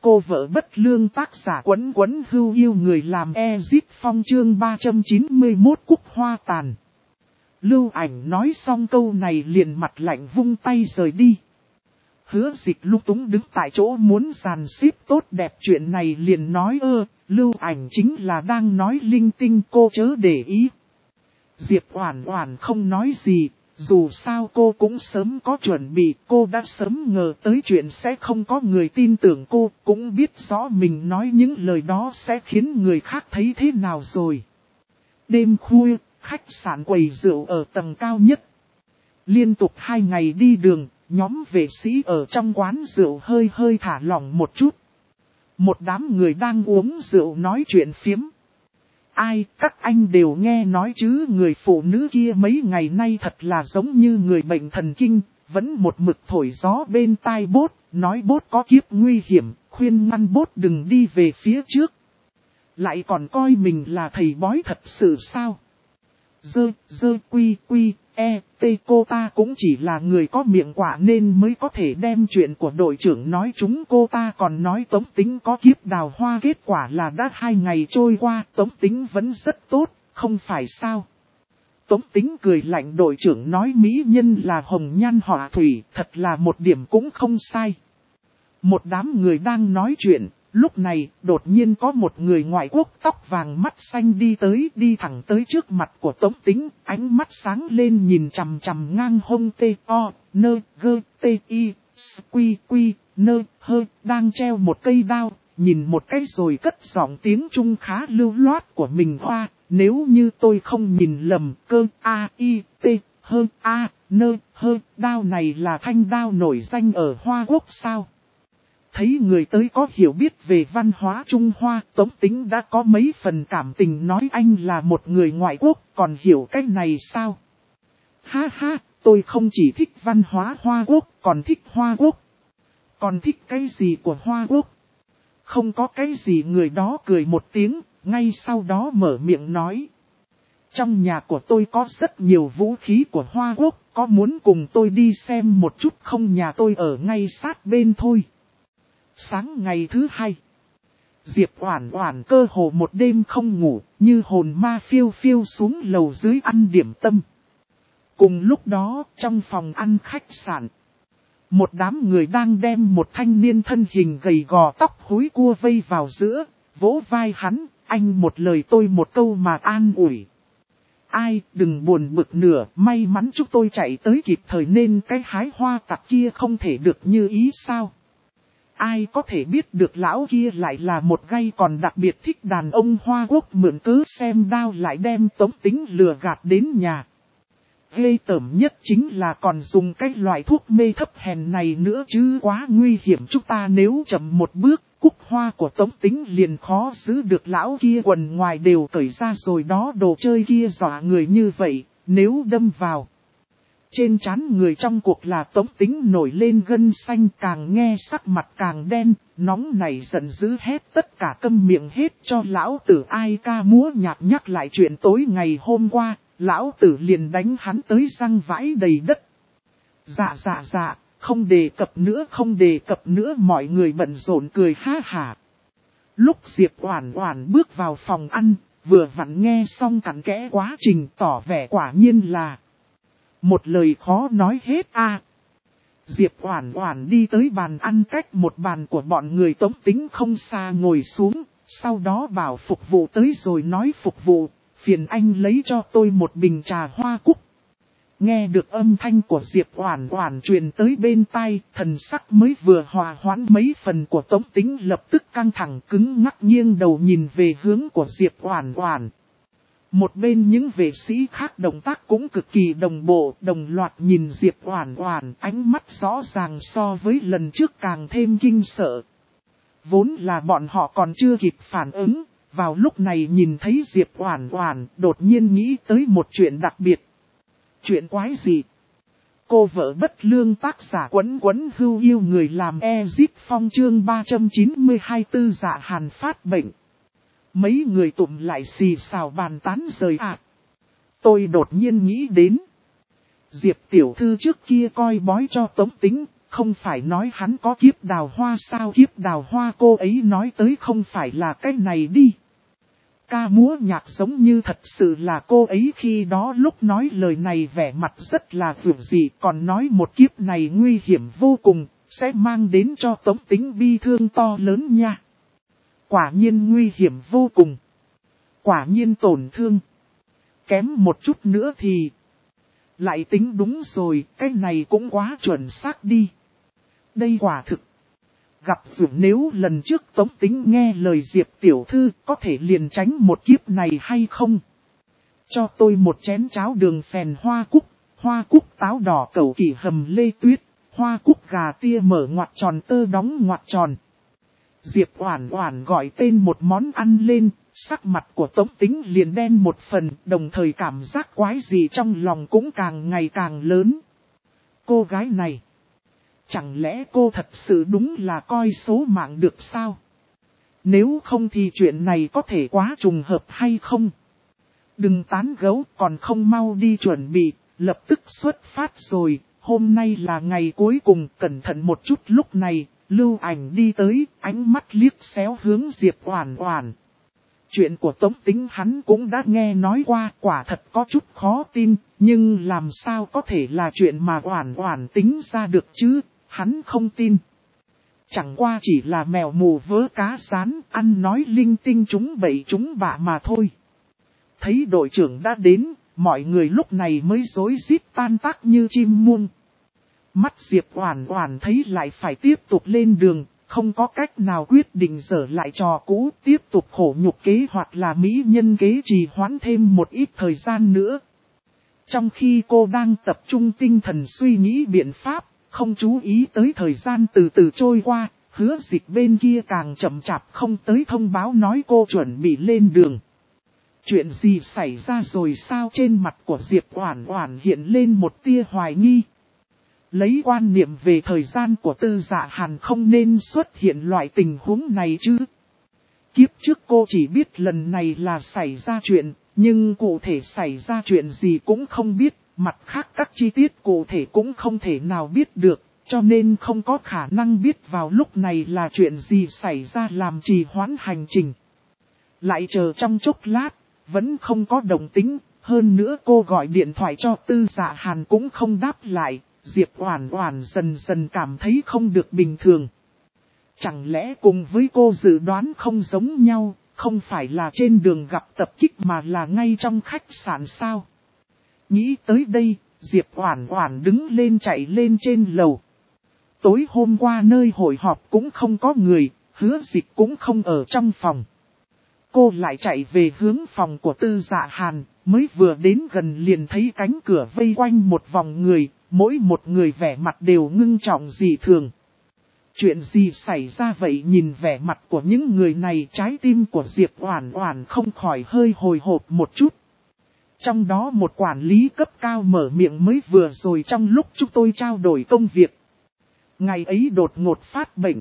Cô vợ bất lương tác giả Quấn Quấn Hưu yêu người làm Ezip Phong chương 391 Cúc Hoa Tàn. Lưu Ảnh nói xong câu này liền mặt lạnh vung tay rời đi. Hứa Dịch lung túng đứng tại chỗ muốn dàn xếp tốt đẹp chuyện này liền nói Lưu Ảnh chính là đang nói linh tinh, cô chớ để ý. Diệp Oản Oản không nói gì, dù sao cô cũng sớm có chuẩn bị, cô đã sớm ngờ tới chuyện sẽ không có người tin tưởng cô, cũng biết rõ mình nói những lời đó sẽ khiến người khác thấy thế nào rồi. Đêm khuya, khách sạn quầy rượu ở tầng cao nhất. Liên tục 2 ngày đi đường, nhóm vệ sĩ ở trong quán rượu hơi thả lỏng một chút. Một đám người đang uống rượu nói chuyện phiếm. Ai, các anh đều nghe nói chứ, người phụ nữ kia mấy ngày nay thật là giống như người bệnh thần kinh, vẫn một mực thổi gió bên tai Bốt, nói Bốt có kiếp nguy hiểm, khuyên ngăn Bốt đừng đi về phía trước. Lại còn coi mình là thầy bói thật sự sao? Cô ta cũng chỉ là người có miệng quả nên mới có thể đem chuyện của đội trưởng nói chúng, cô ta còn nói Tống Tính có kiếp đào hoa, kết quả là đã 2 ngày trôi qua, Tống Tính vẫn rất tốt, không phải sao? Tống Tính cười lạnh, đội trưởng nói mỹ nhân là hồng nhan họa thủy, thật là một điểm cũng không sai. Một đám người đang nói chuyện. Lúc này, đột nhiên có một người ngoại quốc tóc vàng mắt xanh đi thẳng tới trước mặt của Tống Tính, ánh mắt sáng lên nhìn chằm chằm ngang hông đang treo một cây đao, nhìn một cái rồi cất giọng tiếng Trung khá lưu loát của mình hoa, nếu như tôi không nhìn lầm đao này là thanh đao nổi danh ở Hoa Quốc sao? Thấy người tới có hiểu biết về văn hóa Trung Hoa, Tống Tính đã có mấy phần cảm tình, nói anh là một người ngoại quốc, còn hiểu cái này sao? Ha ha, tôi không chỉ thích văn hóa Hoa Quốc, còn thích Hoa Quốc. Còn thích cái gì của Hoa Quốc? Không có cái gì, người đó cười một tiếng, ngay sau đó mở miệng nói. Trong nhà của tôi có rất nhiều vũ khí của Hoa Quốc, có muốn cùng tôi đi xem một chút không? Nhà tôi ở ngay sát bên thôi. Sáng ngày thứ 2, Diệp Oản Oản cơ hồ một đêm không ngủ, như hồn ma phiêu phiêu xuống lầu dưới ăn điểm tâm. Cùng lúc đó, trong phòng ăn khách sạn, một đám người đang đem một thanh niên thân hình gầy gò tóc húi cua vây vào giữa, vỗ vai hắn, anh một lời tôi một câu mà an ủi. Ai, đừng buồn bực nữa, may mắn chúng tôi chạy tới kịp thời nên cái hái hoa tặc kia không thể được như ý sao? Ai có thể biết được lão kia lại là một gay còn đặc biệt thích đàn ông Hoa Quốc, mượn cớ xem đao lại đem Tống Tính lừa gạt đến nhà. Ghê tởm nhất chính là còn dùng cái loại thuốc mê thấp hèn này nữa chứ, quá nguy hiểm, chúng ta nếu chậm một bước, cúc hoa của Tống Tính liền khó giữ được, lão kia quần ngoài đều cởi ra rồi đó, đồ chơi kia dọa người như vậy, nếu đâm vào. Trên trán người trong cuộc là Tống Tính nổi lên gân xanh, càng nghe sắc mặt càng đen, nóng nảy giận dữ hét tất cả câm miệng hết cho lão tử, ai ca múa nhạc nhắc lại chuyện tối ngày hôm qua, lão tử liền đánh hắn tới răng vãi đầy đất. Dạ, không đề cập nữa, mọi người bận rộn cười ha hả. Lúc Diệp Oản Oản bước vào phòng ăn, vừa vặn nghe xong cặn kẽ quá trình, tỏ vẻ quả nhiên là một lời khó nói hết a. Diệp Oản Oản đi tới bàn ăn cách một bàn của bọn người Tống Tính không xa ngồi xuống, sau đó bảo phục vụ tới rồi nói phục vụ, phiền anh lấy cho tôi một bình trà hoa cúc. Nghe được âm thanh của Diệp Oản Oản truyền tới bên tai, thần sắc mới vừa hòa hoãn mấy phần của Tống Tính lập tức căng thẳng cứng ngắc nghiêng đầu nhìn về hướng của Diệp Oản Oản. Một bên những vệ sĩ khác động tác cũng cực kỳ đồng bộ, đồng loạt nhìn Diệp Oản Oản, ánh mắt rõ ràng so với lần trước càng thêm kinh sợ. Vốn là bọn họ còn chưa kịp phản ứng, vào lúc này nhìn thấy Diệp Oản Oản, đột nhiên nghĩ tới một chuyện đặc biệt. Chuyện quái gì? Cô vợ bất lương tác giả Quấn Quấn Hưu yêu người làm Ezip Phong chương 392 Tư Dạ Hàn phát bệnh. Mấy người tụm lại xì xào bàn tán rời ạ. Tôi đột nhiên nghĩ đến. Diệp tiểu thư trước kia coi bói cho Tống Tính, Không phải nói hắn có kiếp đào hoa sao, kiếp đào hoa cô ấy nói tới không phải là cái này đi. Ca múa nhạc giống như thật sự là cô ấy khi đó lúc nói lời này vẻ mặt rất là vượt dị, còn nói một kiếp này nguy hiểm vô cùng, sẽ mang đến cho Tống Tĩnh bi thương to lớn nha. Quả nhiên nguy hiểm vô cùng. Quả nhiên tổn thương. Kém một chút nữa thì... Lại tính đúng rồi, cái này cũng quá chuẩn xác đi. Đây quả thực. Gặp dù nếu lần trước Tống Tĩnh nghe lời Diệp tiểu thư có thể liền tránh một kiếp này hay không? Cho tôi một chén cháo đường phèn hoa cúc táo đỏ cẩu kỳ hầm lê tuyết, hoa cúc gà tia mở ngoặc tròn tơ đóng ngoặc tròn. Diệp Oản Oản gọi tên một món ăn lên, sắc mặt của Tống Tĩnh liền đen một phần, đồng thời cảm giác quái gì trong lòng cũng càng ngày càng lớn. Cô gái này, chẳng lẽ cô thật sự đúng là coi số mạng được sao? Nếu không thì chuyện này có thể quá trùng hợp hay không? Đừng tán gẫu, còn không mau đi chuẩn bị, lập tức xuất phát rồi, hôm nay là ngày cuối cùng, cẩn thận một chút. Lúc này, Lưu Ảnh đi tới, ánh mắt liếc xéo hướng Diệp Oản Oản. Chuyện của Tống Tĩnh hắn cũng đã nghe nói qua, quả thật có chút khó tin, nhưng làm sao có thể là chuyện mà Oản Oản tính ra được chứ, hắn không tin. Chẳng qua chỉ là mèo mù vớ cá rán, ăn nói linh tinh chúng bậy chúng bạ mà thôi. Thấy đội trưởng đã đến, mọi người lúc này mới rối rít tan tác như chim muông. Mắt Diệp Oản Oản thấy lại phải tiếp tục lên đường, không có cách nào quyết định dở lại trò cũ, tiếp tục khổ nhục kế hoặc là mỹ nhân kế trì hoãn thêm một ít thời gian nữa. Trong khi cô đang tập trung tinh thần suy nghĩ biện pháp, không chú ý tới thời gian từ từ trôi qua, Hứa Dịch bên kia càng chậm chạp không tới thông báo nói cô chuẩn bị lên đường. Chuyện gì xảy ra rồi sao? Trên mặt của Diệp Oản Oản hiện lên một tia hoài nghi. Lấy quan niệm về thời gian của Tư Dạ Hàn không nên xuất hiện loại tình huống này chứ. Kiếp trước cô chỉ biết lần này là xảy ra chuyện, nhưng cụ thể xảy ra chuyện gì cũng không biết, mặt khác các chi tiết cụ thể cũng không thể nào biết được, cho nên không có khả năng biết vào lúc này là chuyện gì xảy ra làm trì hoãn hành trình. Lại chờ trong chốc lát, vẫn không có động tĩnh, hơn nữa cô gọi điện thoại cho Tư Dạ Hàn cũng không đáp lại. Diệp Oản Oản dần dần cảm thấy không được bình thường. Chẳng lẽ cùng với cô dự đoán không giống nhau, không phải là trên đường gặp tập kích mà là ngay trong khách sạn sao? Nghĩ tới đây, Diệp Oản Oản đứng lên chạy lên trên lầu. Tối hôm qua nơi hội họp cũng không có người, Hứa Dịch cũng không ở trong phòng. Cô lại chạy về hướng phòng của Tư Dạ Hàn, mới vừa đến gần liền thấy cánh cửa vây quanh một vòng người. Mỗi một người vẻ mặt đều ngưng trọng dị thường. Chuyện gì xảy ra vậy? Nhìn vẻ mặt của những người này, trái tim của Diệp Oản Oản không khỏi hơi hồi hộp một chút. Trong đó một quản lý cấp cao mở miệng mới vừa rồi trong lúc chúng tôi trao đổi công việc. Ngày ấy đột ngột phát bệnh.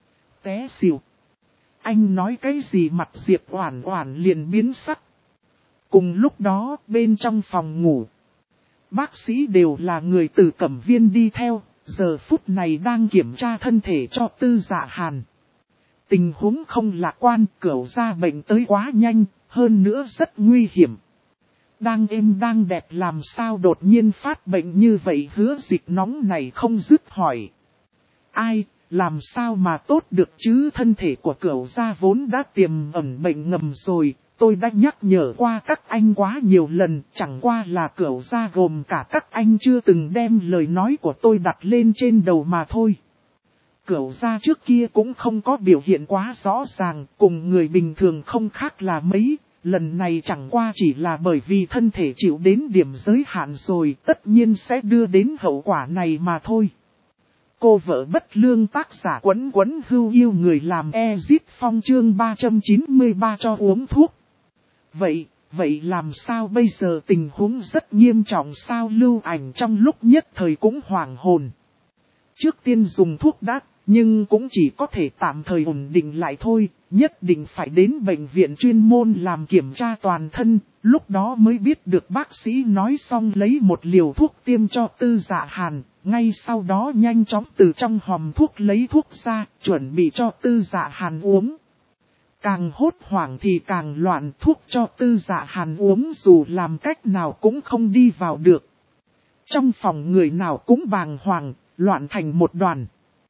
Té xỉu. Anh nói cái gì? Mặt Diệp Oản Oản liền biến sắc. Cùng lúc đó, bên trong phòng ngủ, bác sĩ đều là người từ Cẩm Viên đi theo, giờ phút này đang kiểm tra thân thể cho Tư Dạ Hàn. Tình huống không lạc quan, Cửu gia bệnh tới quá nhanh, hơn nữa rất nguy hiểm. Đang êm đang đẹp làm sao đột nhiên phát bệnh như vậy? Hứa Dịch nóng này không dứt hỏi. Ai, làm sao mà tốt được chứ? Thân thể của Cửu gia vốn đã tiềm ẩn bệnh ngầm rồi. Tôi đã nhắc nhở qua các anh quá nhiều lần, chẳng qua là Cửu gia gồm cả các anh chưa từng đem lời nói của tôi đặt lên trên đầu mà thôi. Cửu gia trước kia cũng không có biểu hiện quá rõ ràng, cùng người bình thường không khác là mấy, lần này chẳng qua chỉ là bởi vì thân thể chịu đến điểm giới hạn rồi, tất nhiên sẽ đưa đến hậu quả này mà thôi. Cô vợ bất lương tác giả Quấn Quấn hưu yêu người làm Ezip Phong chương 393 cho uống thuốc. Vậy làm sao bây giờ? Tình huống rất nghiêm trọng sao? Lưu Ảnh trong lúc nhất thời cũng hoảng hồn. Trước tiên dùng thuốc đã, nhưng cũng chỉ có thể tạm thời ổn định lại thôi, nhất định phải đến bệnh viện chuyên môn làm kiểm tra toàn thân, Lúc đó mới biết được bác sĩ nói xong lấy một liều thuốc tiêm cho Tư Dạ Hàn, ngay sau đó nhanh chóng từ trong hòm thuốc lấy thuốc ra, chuẩn bị cho Tư Dạ Hàn uống. Càng hốt hoảng thì càng loạn, thuốc cho Tư Dạ Hàn uống dù làm cách nào cũng không đi vào được. Trong phòng người nào cũng bàng hoàng, loạn thành một đoàn.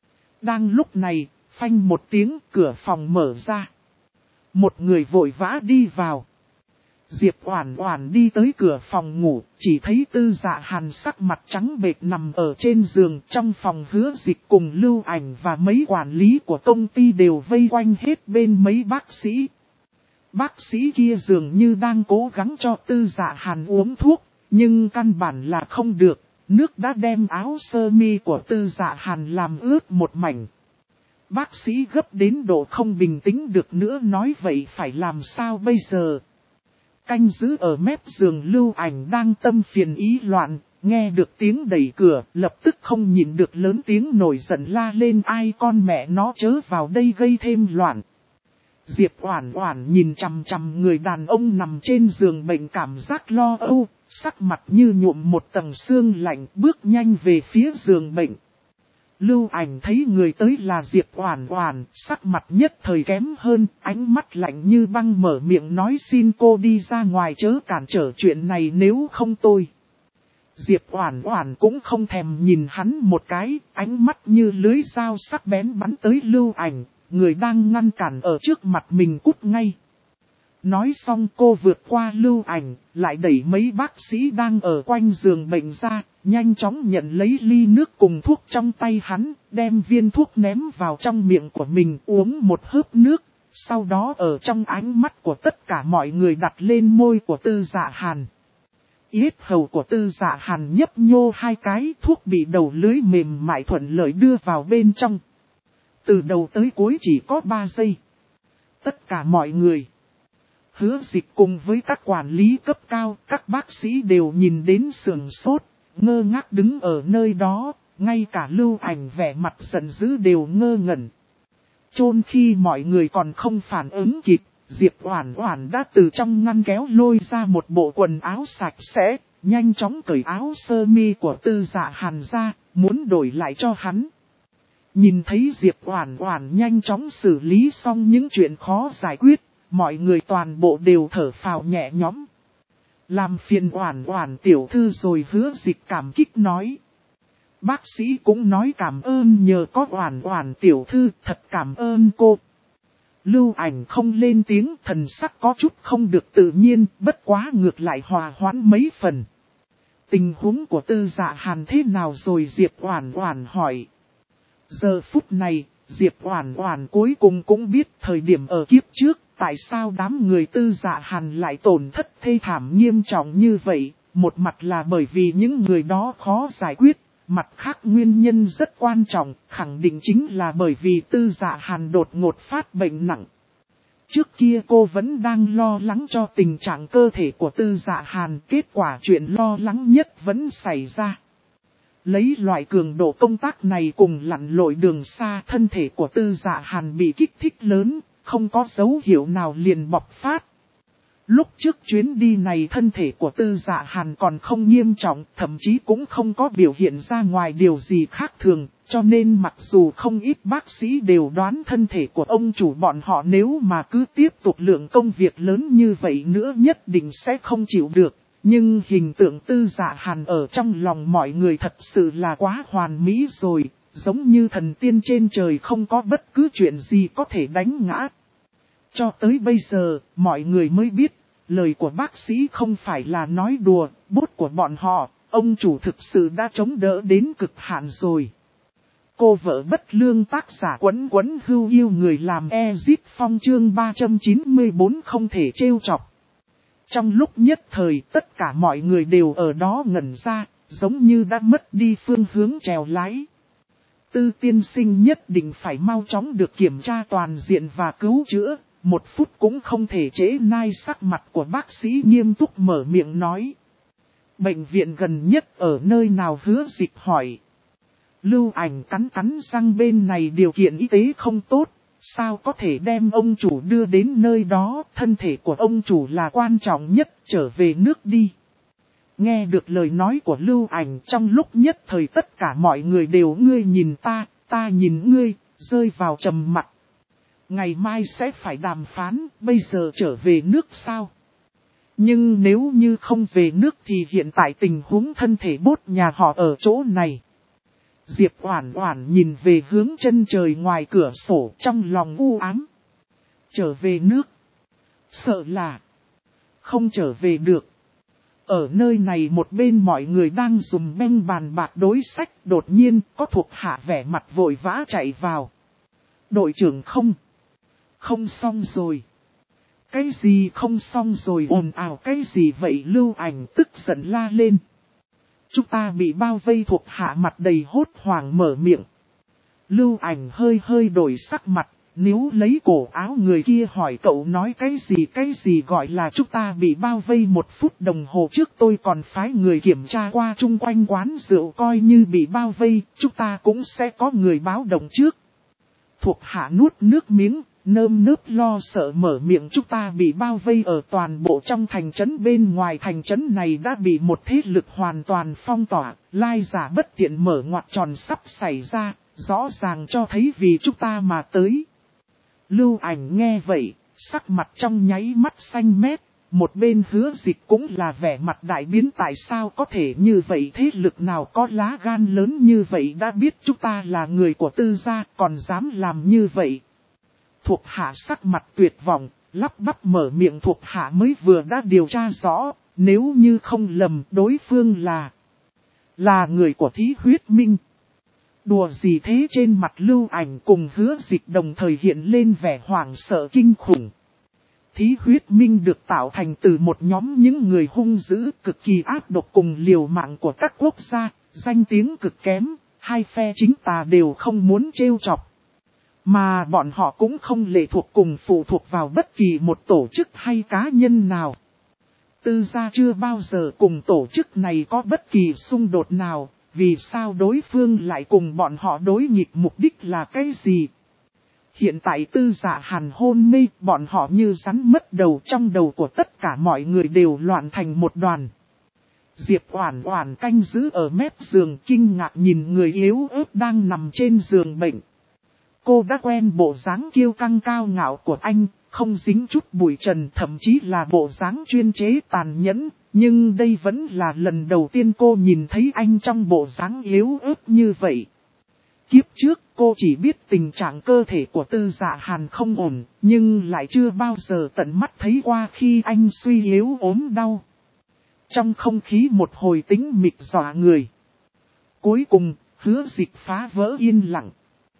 Đang lúc này, phanh một tiếng, cửa phòng mở ra. Một người vội vã đi vào. Diệp Oản Oản đi tới cửa phòng ngủ, chỉ thấy Tư Dạ Hàn sắc mặt trắng bệch nằm ở trên giường. Trong phòng Hứa Dịch cùng Lưu Ảnh và mấy quản lý của công ty đều vây quanh hết bên mấy bác sĩ. Bác sĩ kia dường như đang cố gắng cho Tư Dạ Hàn uống thuốc, nhưng căn bản là không được. Nước đã đem áo sơ mi của Tư Dạ Hàn làm ướt một mảnh. Bác sĩ gấp đến độ không bình tĩnh được nữa, nói vậy phải làm sao bây giờ? Canh giữ ở mép giường Lưu Ảnh đang tâm phiền ý loạn, nghe được tiếng đẩy cửa, lập tức không nhịn được lớn tiếng nổi giận la lên, ai con mẹ nó chớ vào đây gây thêm loạn. Diệp Oản Oản nhìn chằm chằm người đàn ông nằm trên giường bệnh, cảm giác lo âu, sắc mặt như nhuộm một tầng sương lạnh, bước nhanh về phía giường bệnh. Lưu Ảnh thấy người tới là Diệp Oản Oản, sắc mặt nhất thời kém hơn, ánh mắt lạnh như băng, mở miệng nói xin cô đi ra ngoài chớ cản trở chuyện này nếu không tôi. Diệp Oản Oản cũng không thèm nhìn hắn một cái, ánh mắt như lưới dao sắc bén bắn tới Lưu Ảnh, người đang ngăn cản ở trước mặt mình cút ngay. Nói xong cô vượt qua Lưu Ảnh, lại đẩy mấy bác sĩ đang ở quanh giường bệnh ra, nhanh chóng nhận lấy ly nước cùng thuốc trong tay hắn, đem viên thuốc ném vào trong miệng của mình, uống một hớp nước, sau đó ở trong ánh mắt của tất cả mọi người đặt lên môi của Tư Dạ Hàn. Yết hầu của Tư Dạ Hàn nhấp nhô hai cái, thuốc bị đầu lưới mềm mại thuận lợi đưa vào bên trong. Từ đầu tới cuối chỉ có 3 giây. Tất cả mọi người, Hứa Dịch cùng với các quản lý cấp cao, các bác sĩ đều nhìn đến sườn sốt, ngơ ngác đứng ở nơi đó, ngay cả Lưu Ảnh vẻ mặt giận dữ đều ngơ ngẩn. Chôn khi mọi người còn không phản ứng kịp, Diệp Oản Oản đã từ trong ngăn kéo lôi ra một bộ quần áo sạch sẽ, nhanh chóng cởi áo sơ mi của Tư Dạ Hàn ra, muốn đổi lại cho hắn. Nhìn thấy Diệp Oản Oản nhanh chóng xử lý xong những chuyện khó giải quyết, mọi người toàn bộ đều thở phào nhẹ nhõm. Làm phiền Oản Oản tiểu thư rồi, Hứa Dịch cảm kích nói. Bác sĩ cũng nói cảm ơn, nhờ có Oản Oản tiểu thư, thật cảm ơn cô. Lưu Ảnh không lên tiếng, thần sắc có chút không được tự nhiên, bất quá ngược lại hòa hoãn mấy phần. Tình huống của Tư Dạ Hàn thế nào rồi, Diệp Oản Oản hỏi. Giờ phút này, Diệp Oản Oản cuối cùng cũng biết thời điểm ở kiếp trước, tại sao đám người Tư Dạ Hàn lại tổn thất thê thảm nghiêm trọng như vậy. Một mặt là bởi vì những người đó khó giải quyết, mặt khác nguyên nhân rất quan trọng, khẳng định chính là bởi vì Tư Dạ Hàn đột ngột phát bệnh nặng. Trước kia cô vẫn đang lo lắng cho tình trạng cơ thể của Tư Dạ Hàn, kết quả chuyện lo lắng nhất vẫn xảy ra. Lấy loại cường độ công tác này cùng lặn lội đường xa, thân thể của Tư Dạ Hàn bị kích thích lớn, không có dấu hiệu nào liền bộc phát. Lúc trước chuyến đi này thân thể của Tư Dạ Hàn còn không nghiêm trọng, thậm chí cũng không có biểu hiện ra ngoài điều gì khác thường, cho nên mặc dù không ít bác sĩ đều đoán thân thể của ông chủ bọn họ nếu mà cứ tiếp tục lượng công việc lớn như vậy nữa nhất định sẽ không chịu được. Nhưng hình tượng Tư Dạ Hàn ở trong lòng mọi người thật sự là quá hoàn mỹ rồi, giống như thần tiên trên trời, không có bất cứ chuyện gì có thể đánh ngã. Cho tới bây giờ, mọi người mới biết, lời của bác sĩ không phải là nói đùa, bút của bọn họ, ông chủ thực sự đã chống đỡ đến cực hạn rồi. Cô vợ bất lương tác giả Quấn Quấn hưu yêu người làm Ezip Phong chương 394 không thể trêu chọc. Trong lúc nhất thời tất cả mọi người đều ở đó ngẩn ra, giống như đã mất đi phương hướng chèo lái. Tư tiên sinh nhất định phải mau chóng được kiểm tra toàn diện và cứu chữa, 1 phút cũng không thể trễ nai, sắc mặt của bác sĩ nghiêm túc mở miệng nói. Bệnh viện gần nhất ở nơi nào, Hứa Dịch hỏi. Lưu Ảnh cắn răng, bên này điều kiện y tế không tốt, Sao có thể đem ông chủ đưa đến nơi đó, thân thể của ông chủ là quan trọng nhất, trở về nước đi. Nghe được lời nói của Lưu Ảnh, trong lúc nhất thời tất cả mọi người đều ngươi nhìn ta nhìn ngươi, rơi vào trầm mặc. Ngày mai sẽ phải đàm phán, bây giờ trở về nước sao? Nhưng nếu như không về nước thì hiện tại tình huống thân thể bốt nhà họ ở chỗ này. Diệp Oản Oản nhìn về hướng chân trời ngoài cửa sổ, trong lòng u ám. Trở về nước? Sợ là không trở về được. Ở nơi này một bên mọi người đang dùng beng bàn bạc đối sách, đột nhiên có thuộc hạ vẻ mặt vội vã chạy vào. Đội trưởng không xong rồi. Cái gì không xong rồi, ồn ào cái gì vậy? Lưu Ảnh tức giận la lên. Chúng ta bị bao vây, thuộc hạ mặt đầy hốt hoảng mở miệng. Lưu Ảnh hơi đổi sắc mặt, níu lấy cổ áo người kia hỏi cậu nói cái gì gọi là chúng ta bị bao vây. 1 phút đồng hồ trước tôi còn phái người kiểm tra qua chung quanh quán rượu, coi như bị bao vây, chúng ta cũng sẽ có người báo động trước. Thuộc hạ nuốt nước miếng, nơm nớp lo sợ mở miệng. Chúng ta bị bao vây ở toàn bộ trong thành trấn, bên ngoài thành trấn này đã bị một thế lực hoàn toàn phong tỏa, lai giả bất tiện mở ngoặc tròn sắp xảy ra, rõ ràng cho thấy vì chúng ta mà tới. Lưu Ảnh nghe vậy, sắc mặt trong nháy mắt xanh mét, một bên Hứa Dịch cũng là vẻ mặt đại biến. Tại sao có thể như vậy, thế lực nào có lá gan lớn như vậy, đã biết chúng ta là người của Tư gia còn dám làm như vậy. Thuộc hạ sắc mặt tuyệt vọng, lắp bắp mở miệng. Thuộc hạ mới vừa đã điều tra rõ, nếu như không lầm đối phương là người của Thí Huyết Minh. Đùa gì thế? Trên mặt Lưu Ảnh cùng Hứa Dịch đồng thời hiện lên vẻ hoảng sợ kinh khủng. Thí Huyết Minh được tạo thành từ một nhóm những người hung dữ, cực kỳ ác độc cùng liều mạng của các quốc gia, danh tiếng cực kém, hai phe chính tà đều không muốn trêu chọc. Mà bọn họ cũng không lệ thuộc cùng phụ thuộc vào bất kỳ một tổ chức hay cá nhân nào. Tư gia chưa bao giờ cùng tổ chức này có bất kỳ xung đột nào, vì sao đối phương lại cùng bọn họ đối nghịch, mục đích là cái gì? Hiện tại Tư Dạ Hàn hôn mê, bọn họ như rắn mất đầu, trong đầu của tất cả mọi người đều loạn thành một đoàn. Diệp Oản Oản canh giữ ở mép giường, kinh ngạc nhìn người yếu ớt đang nằm trên giường bệnh. Cô đã quen bộ dáng kiêu căng cao ngạo của anh, không dính chút bụi trần, thậm chí là bộ dáng chuyên chế tàn nhẫn, nhưng đây vẫn là lần đầu tiên cô nhìn thấy anh trong bộ dáng yếu ớt như vậy. Kiếp trước cô chỉ biết tình trạng cơ thể của Tư Dạ Hàn không ổn, nhưng lại chưa bao giờ tận mắt thấy qua khi anh suy yếu ốm đau. Trong không khí một hồi tĩnh mịch dọa người. Cuối cùng, Hứa Dịch phá vỡ yên lặng.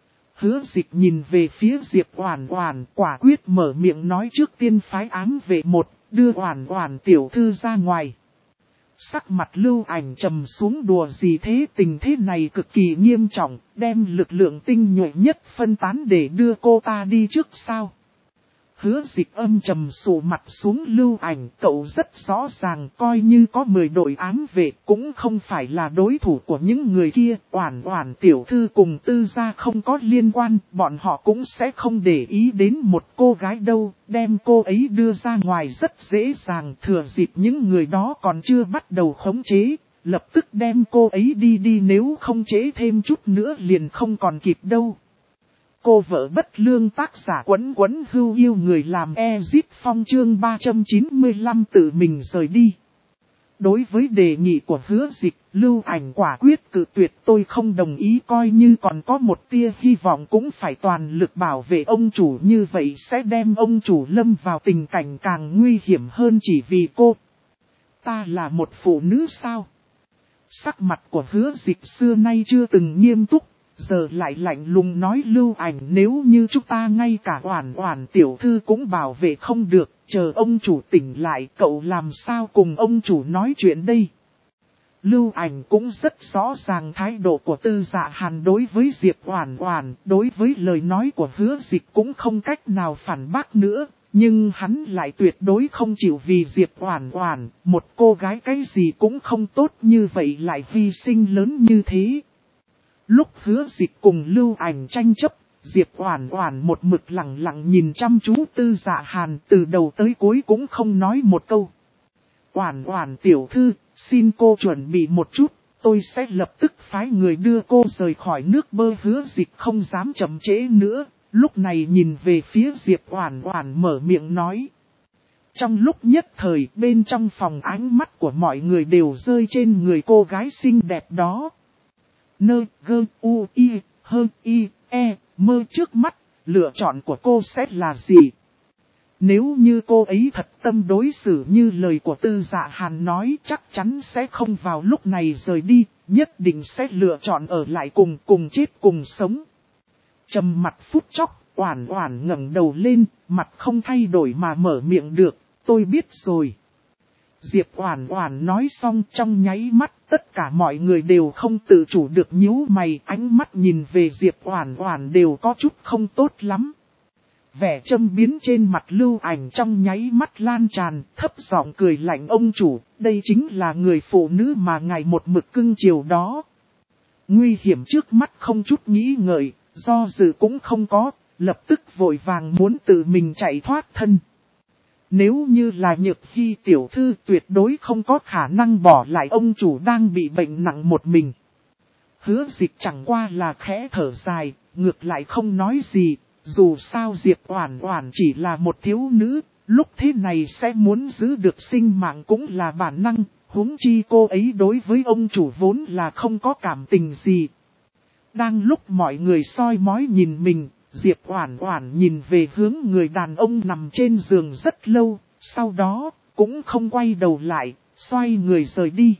Hứa Dịch nhìn về phía Diệp Oản Oản, quả quyết mở miệng nói trước tiên phái ám vệ một, đưa Oản Oản tiểu thư ra ngoài. Sắc mặt Lưu Ảnh trầm xuống, đùa gì thế, tình thế này cực kỳ nghiêm trọng, đem lực lượng tinh nhuệ nhất phân tán để đưa cô ta đi trước sao? Hứa Dịch âm trầm sụ mặt xuống. Lưu Ảnh, cậu rất rõ ràng, coi như có 10 đội ám vệ cũng không phải là đối thủ của những người kia. Oản Oản tiểu thư cùng Tư gia không có liên quan, bọn họ cũng sẽ không để ý đến một cô gái đâu, đem cô ấy đưa ra ngoài rất dễ dàng. Thừa dịp những người đó còn chưa bắt đầu khống chế, lập tức đem cô ấy đi, nếu không chế thêm chút nữa liền không còn kịp đâu. Cô vợ bất lương, tác giả Quấn Quấn hưu yêu người làm Ezip Phong, chương 395 tự mình rời đi. Đối với đề nghị của Hứa Dịch, Lưu Ảnh quả quyết cự tuyệt. Tôi không đồng ý, coi như còn có một tia hy vọng cũng phải toàn lực bảo vệ ông chủ, như vậy sẽ đem ông chủ lâm vào tình cảnh càng nguy hiểm hơn chỉ vì cô. Ta là một phụ nữ sao? Sắc mặt của Hứa Dịch xưa nay chưa từng nghiêm túc, giờ lại lạnh lùng nói. Lưu Ảnh, nếu như chúng ta ngay cả Oản Oản tiểu thư cũng bảo vệ không được, chờ ông chủ tỉnh lại cậu làm sao cùng ông chủ nói chuyện đây? Lưu Ảnh cũng rất rõ ràng thái độ của Tư Dạ Hàn đối với Diệp Oản Oản, đối với lời nói của Hứa Dịch cũng không cách nào phản bác nữa, nhưng hắn lại tuyệt đối không chịu vì Diệp Oản Oản, một cô gái cái gì cũng không tốt như vậy lại hy sinh lớn như thế. Lúc Hứa Dịch cùng Lưu Ảnh tranh chấp, Diệp Oản Oản một mực lặng lặng nhìn chăm chú Tư Dạ Hàn, từ đầu tới cuối cũng không nói một câu. Oản Oản tiểu thư, xin cô chuẩn bị một chút, tôi sẽ lập tức phái người đưa cô rời khỏi nước Bơ. Hứa Dịch không dám chậm trễ nữa, lúc này nhìn về phía Diệp Oản Oản mở miệng nói. Trong lúc nhất thời, bên trong phòng ánh mắt của mọi người đều rơi trên người cô gái xinh đẹp đó. Nơ gơ u y hơ y e mơ trước mắt, lựa chọn của cô sẽ là gì? Nếu như cô ấy thật tâm đối xử như lời của Tư Dạ Hàn nói, chắc chắn sẽ không vào lúc này rời đi, nhất định sẽ lựa chọn ở lại cùng chết cùng sống. Trầm mặt phút chốc, Oản Oản ngẩng đầu lên, mặt không thay đổi mà mở miệng được, tôi biết rồi. Diệp Oản Oản nói xong, trong nháy mắt, tất cả mọi người đều không tự chủ được nhíu mày, ánh mắt nhìn về Diệp Oản Oản đều có chút không tốt lắm. Vẻ châm biếm trên mặt Lưu Ảnh trong nháy mắt lan tràn, thấp giọng cười lạnh, ông chủ, đây chính là người phụ nữ mà ngài một mực cưng chiều đó. Nguy hiểm trước mắt không chút nghĩ ngợi, do dự cũng không có, lập tức vội vàng muốn tự mình chạy thoát thân. Nếu như là Nhược Hy tiểu thư, tuyệt đối không có khả năng bỏ lại ông chủ đang bị bệnh nặng một mình. Hứa Dịch chẳng qua là khẽ thở dài, ngược lại không nói gì, dù sao Diệp Oản Oản chỉ là một thiếu nữ, lúc thế này sẽ muốn giữ được sinh mạng cũng là bản năng, huống chi cô ấy đối với ông chủ vốn là không có cảm tình gì. Đang lúc mọi người soi mói nhìn mình, Diệp Oản Oản nhìn về hướng người đàn ông nằm trên giường rất lâu, sau đó cũng không quay đầu lại, xoay người rời đi.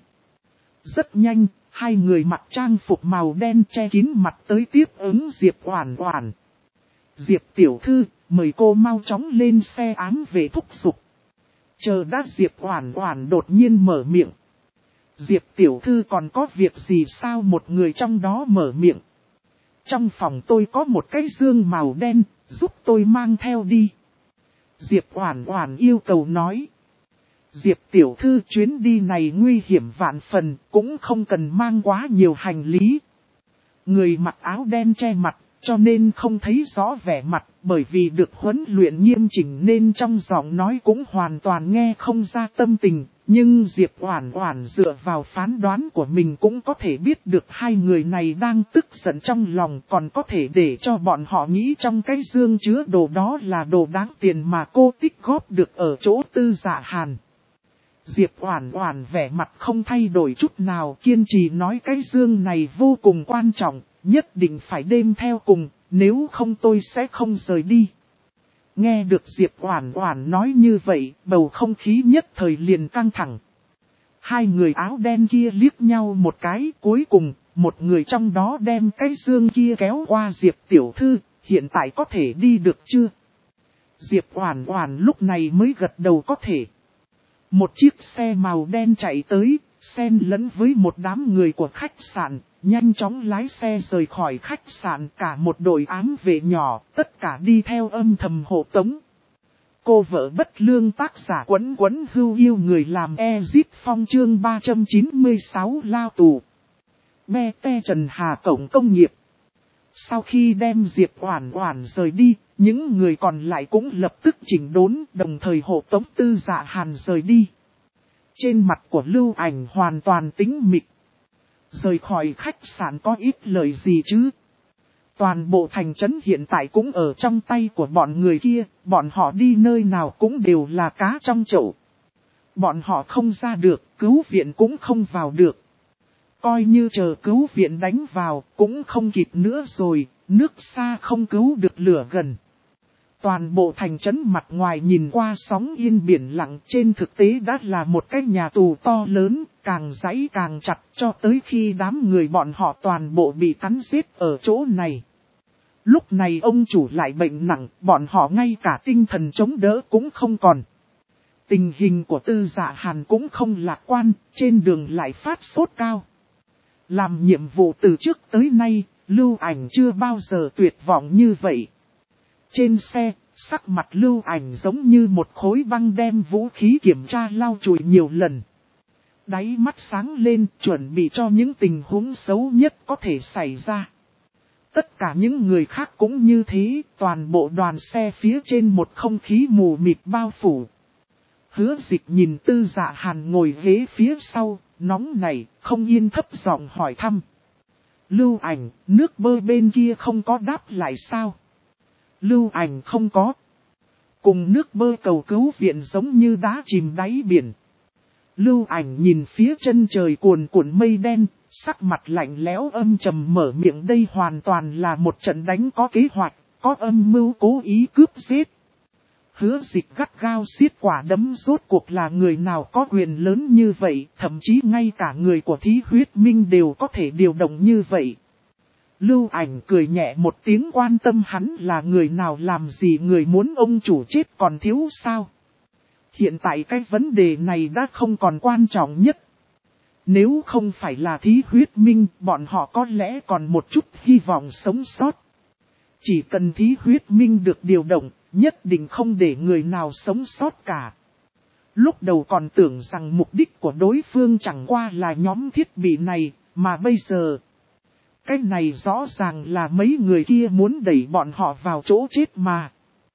Rất nhanh, hai người mặc trang phục màu đen che kín mặt tới tiếp ứng Diệp Oản Oản. Diệp tiểu thư, mời cô mau chóng lên xe ám vệ thúc giục. Chờ đã, Diệp Oản Oản đột nhiên mở miệng. Diệp tiểu thư còn có việc gì sao? Một người trong đó mở miệng. Trong phòng tôi có một cái dương màu đen, giúp tôi mang theo đi. Diệp Oản Oản yêu cầu nói. Diệp tiểu thư, chuyến đi này nguy hiểm vạn phần, cũng không cần mang quá nhiều hành lý. Người mặc áo đen che mặt, cho nên không thấy rõ vẻ mặt, bởi vì được huấn luyện nghiêm chỉnh nên trong giọng nói cũng hoàn toàn nghe không ra tâm tình. Nhưng Diệp Oản Oản dựa vào phán đoán của mình cũng có thể biết được hai người này đang tức giận trong lòng, còn có thể để cho bọn họ nghĩ trong cái dương chứa đồ đó là đồ đáng tiền mà cô tích góp được ở chỗ Tư Dạ Hàn. Diệp Oản Oản vẻ mặt không thay đổi chút nào, kiên trì nói cái dương này vô cùng quan trọng, nhất định phải đem theo cùng, nếu không tôi sẽ không rời đi. Nghe được Diệp Oản Oản nói như vậy, bầu không khí nhất thời liền căng thẳng. Hai người áo đen kia liếc nhau một cái, cuối cùng, một người trong đó đem cái dương kia kéo qua Diệp tiểu thư, hiện tại có thể đi được chưa? Diệp Oản Oản lúc này mới gật đầu có thể. Một chiếc xe màu đen chạy tới, xen lẫn với một đám người của khách sạn, nhanh chóng lái xe rời khỏi khách sạn, cả một đội ám vệ nhỏ, tất cả đi theo âm thầm hộ tống. Cô vợ bất lương tác giả Quấn Quấn hưu yêu người làm Ezit Phong chương 396 lao tù. Be te Trần Hà Cổng Công nghiệp. Sau khi đem Diệp Oản Oản rời đi, những người còn lại cũng lập tức chỉnh đốn, đồng thời hộ tống Tư Dạ Hàn rời đi. Trên mặt của Lưu Ảnh hoàn toàn tĩnh mịch. Rời khỏi khách sạn có ít lời gì chứ? Toàn bộ thành trấn hiện tại cũng ở trong tay của bọn người kia, bọn họ đi nơi nào cũng đều là cá trong chậu. Bọn họ không ra được, cứu viện cũng không vào được. Coi như chờ cứu viện đánh vào, cũng không kịp nữa rồi, nước xa không cứu được lửa gần. Toàn bộ thành trấn mặt ngoài nhìn qua sóng yên biển lặng, trên thực tế đã là một cái nhà tù to lớn, càng giãy càng chặt cho tới khi đám người bọn họ toàn bộ bị cắn giết ở chỗ này. Lúc này ông chủ lại bệnh nặng, bọn họ ngay cả tinh thần chống đỡ cũng không còn. Tình hình của Tư Dạ Hàn cũng không lạc quan, trên đường lại phát sốt cao. Làm nhiệm vụ từ trước tới nay, Lưu Ảnh chưa bao giờ tuyệt vọng như vậy. Trên xe, sắc mặt Lưu Ảnh giống như một khối băng đem vũ khí kiểm tra lau chùi nhiều lần. Đáy mắt sáng lên, chuẩn bị cho những tình huống xấu nhất có thể xảy ra. Tất cả những người khác cũng như thế, toàn bộ đoàn xe phía trên một không khí mù mịt bao phủ. Hứa Dịch nhìn Tư Dạ Hàn ngồi ghế phía sau, nóng nảy, không yên thấp giọng hỏi thăm. Lưu Ảnh, nước bơi bên kia không có đáp lại sao? Lưu Ảnh không có. Cùng nước bơi cầu cứu viện giống như đá chìm đáy biển. Lưu Ảnh nhìn phía chân trời cuồn cuộn mây đen, sắc mặt lạnh lẽo âm trầm mở miệng, đây hoàn toàn là một trận đánh có kế hoạch, có âm mưu cố ý cướp giết. Hứa Dịch gắt gao siết quả đấm, rốt cuộc là người nào có quyền lớn như vậy, thậm chí ngay cả người của Thí Huyết Minh đều có thể điều động như vậy. Lưu Ảnh cười nhẹ một tiếng, quan tâm hắn là người nào làm gì, người muốn ông chủ chết còn thiếu sao? Hiện tại cái vấn đề này đã không còn quan trọng nhất. Nếu không phải là Thí Huyết Minh, bọn họ có lẽ còn một chút hy vọng sống sót. Chỉ cần Thí Huyết Minh được điều động, nhất định không để người nào sống sót cả. Lúc đầu còn tưởng rằng mục đích của đối phương chẳng qua là nhóm thiết bị này, mà bây giờ, cái này rõ ràng là mấy người kia muốn đẩy bọn họ vào chỗ chết mà.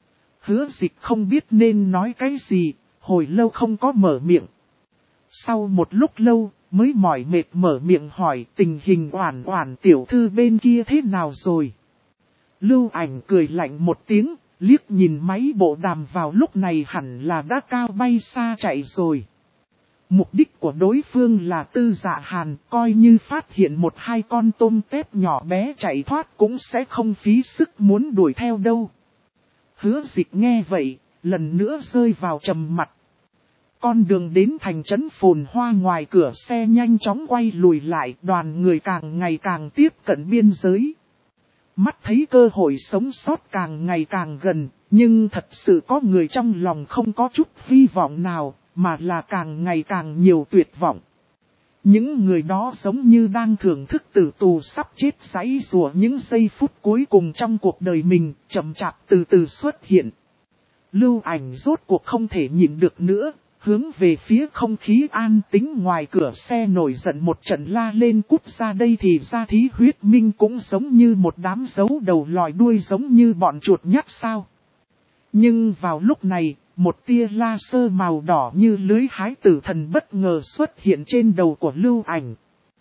Hứa Dịch không biết nên nói cái gì, hồi lâu không có mở miệng. Sau một lúc lâu, mới mỏi mệt mở miệng hỏi, tình hình Oản Oản tiểu thư bên kia thế nào rồi? Lưu Ảnh cười lạnh một tiếng, liếc nhìn máy bộ đàm vào lúc này hẳn là đã cao bay xa chạy rồi. Mục đích của đối phương là Tư Dạ Hàn, coi như phát hiện một hai con tôm tép nhỏ bé chạy thoát cũng sẽ không phí sức muốn đuổi theo đâu. Hứa Dịch nghe vậy, lần nữa rơi vào trầm mặc. Con đường đến thành trấn Phồn Hoa ngoài cửa xe nhanh chóng quay lùi lại, đoàn người càng ngày càng tiếp cận biên giới. Mắt thấy cơ hội sống sót càng ngày càng gần, nhưng thật sự có người trong lòng không có chút hy vọng nào, mà là càng ngày càng nhiều tuyệt vọng. Những người đó giống như đang thưởng thức tử tù sắp chết giãy giụa những giây phút cuối cùng trong cuộc đời mình, chậm chạp từ từ xuất hiện. Lưu Ảnh rốt cuộc không thể nhịn được nữa, hướng về phía không khí an tĩnh ngoài cửa xe nổi giận một trận la lên, cút ra đây, thì ra Thí Huyết Minh cũng giống như một đám giấu đầu lòi đuôi giống như bọn chuột nhắt sao. Nhưng vào lúc này, một tia laser màu đỏ như lưới hái tử thần bất ngờ xuất hiện trên đầu của Lưu Ảnh.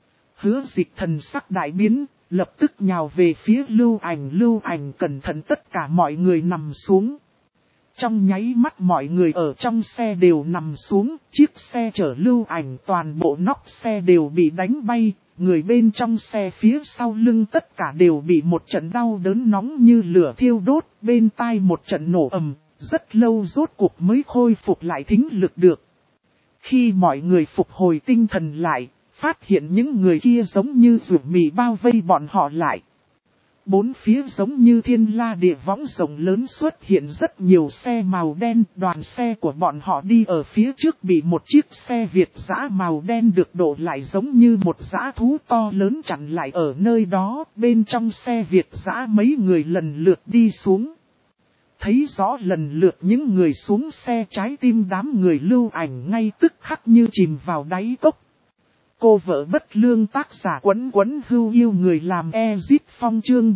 Hứa Dịch thần sắc đại biến, lập tức nhào về phía Lưu Ảnh. Lưu Ảnh cẩn thận, tất cả mọi người nằm xuống. Trong nháy mắt mọi người ở trong xe đều nằm xuống, chiếc xe chở Lưu Ảnh toàn bộ nóc xe đều bị đánh bay, người bên trong xe phía sau lưng tất cả đều bị một trận đau đớn nóng như lửa thiêu đốt, bên tai một trận nổ ầm, rất lâu rốt cuộc mới khôi phục lại thính lực được. Khi mọi người phục hồi tinh thần lại, phát hiện những người kia giống như ruột mì bao vây bọn họ lại. Bốn phía giống như thiên la địa võng rộng lớn xuất hiện rất nhiều xe màu đen, đoàn xe của bọn họ đi ở phía trước bị một chiếc xe Việt dã màu đen được đổ lại giống như một dã thú to lớn chặn lại ở nơi đó, bên trong xe Việt dã mấy người lần lượt đi xuống. Thấy rõ lần lượt những người xuống xe, trái tim đám người Lưu Ảnh ngay tức khắc như chìm vào đáy cốc. Cô vợ bất lương tác giả Quấn Quấn hưu yêu người làm Ezit Phong chương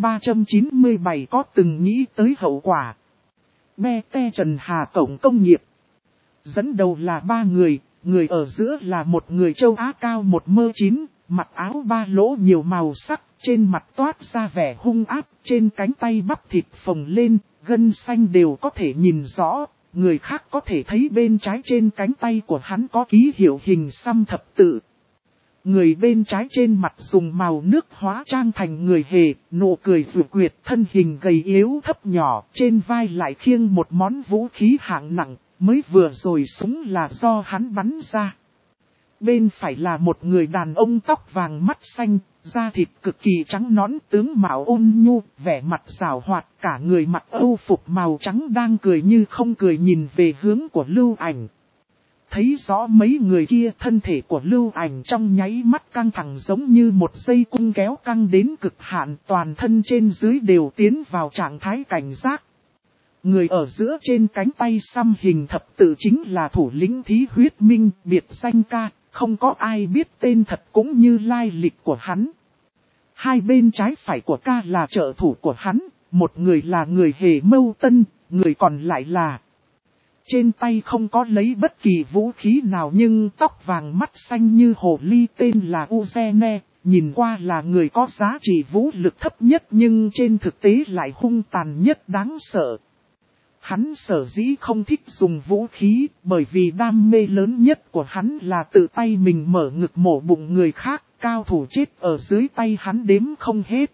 397 có từng nghĩ tới hậu quả. Be te Trần Hà Cổng Công nghiệp. Dẫn đầu là ba người, người ở giữa là một người châu Á cao 1m9, mặc áo ba lỗ nhiều màu sắc, trên mặt toát ra vẻ hung ác, trên cánh tay bắp thịt phồng lên, gân xanh đều có thể nhìn rõ. Người khác có thể thấy bên trái trên cánh tay của hắn có ký hiệu hình xăm thập tự. Người bên trái trên mặt dùng màu nước hóa trang thành người hề, nụ cười rụt quyệt, thân hình gầy yếu thấp nhỏ, trên vai lại khiêng một món vũ khí hạng nặng, mới vừa rồi súng là do hắn bắn ra. Bên phải là một người đàn ông tóc vàng mắt xanh, da thịt cực kỳ trắng nõn, tướng mạo ôn nhu, vẻ mặt giảo hoạt, cả người mặc âu phục màu trắng đang cười như không cười nhìn về hướng của Lưu Ảnh. Thấy rõ mấy người kia, thân thể của Lưu Ảnh trong nháy mắt căng thẳng giống như một dây cung kéo căng đến cực hạn, toàn thân trên dưới đều tiến vào trạng thái cảnh giác. Người ở giữa trên cánh tay xăm hình thập tự chính là thủ lĩnh Thí Huyết Minh, biệt danh Ca, không có ai biết tên thật cũng như lai lịch của hắn. Hai bên trái phải của ca là trợ thủ của hắn, một người là người Hề Mâu Tân, người còn lại là... Trên tay không có lấy bất kỳ vũ khí nào nhưng tóc vàng mắt xanh như hồ ly tên là Uzene, nhìn qua là người có giá trị vũ lực thấp nhất nhưng trên thực tế lại hung tàn nhất đáng sợ. Hắn sở dĩ không thích dùng vũ khí bởi vì đam mê lớn nhất của hắn là tự tay mình mở ngực mổ bụng người khác, cao thủ chết ở dưới tay hắn đếm không hết.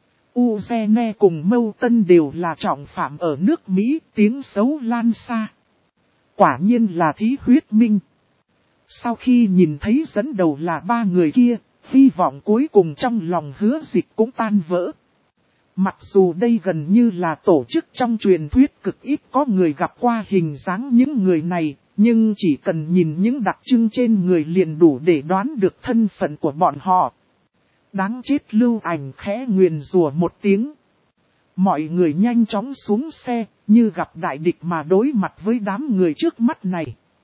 Uzene cùng Mâu Tân đều là trọng phạm ở nước Mỹ, tiếng xấu lan xa. Quả nhiên là thí huyết minh. Sau khi nhìn thấy dẫn đầu là ba người kia, hy vọng cuối cùng trong lòng Hứa Dịch cũng tan vỡ. Mặc dù đây gần như là tổ chức trong truyền thuyết cực ít có người gặp qua hình dáng những người này, nhưng chỉ cần nhìn những đặc trưng trên người liền đủ để đoán được thân phận của bọn họ. Đáng chết, Lưu Ảnh khẽ nguyền rủa một tiếng. Mọi người nhanh chóng xuống xe, như gặp đại địch mà đối mặt với đám người trước mắt này.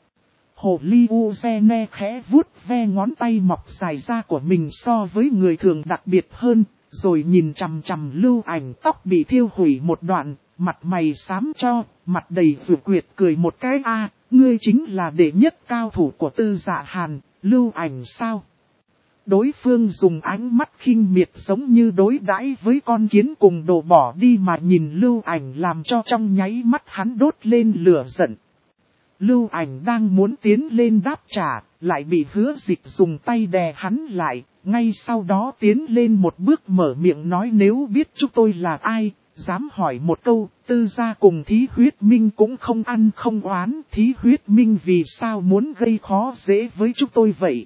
Hồ ly Uzene khẽ vuốt ve ngón tay mọc dài ra của mình so với người thường đặc biệt hơn, rồi nhìn chằm chằm Lưu Ảnh tóc bị thiêu hủy một đoạn, mặt mày xám cho, mặt đầy vừa quyệt cười một cái. Ngươi chính là đệ nhất cao thủ của Tư Dạ Hàn, Lưu Ảnh sao? Đối phương dùng ánh mắt khinh miệt giống như đối đãi với con kiến cùng đồ bỏ đi mà nhìn Lưu Ảnh làm cho trong nháy mắt hắn đốt lên lửa giận. Lưu Ảnh đang muốn tiến lên đáp trả, lại bị Hứa Dịch dùng tay đè hắn lại, ngay sau đó tiến lên một bước mở miệng nói nếu biết chúng tôi là ai, dám hỏi một câu, Tư gia cùng Thí Huyết Minh cũng không ăn không oán, Thí Huyết Minh vì sao muốn gây khó dễ với chúng tôi vậy?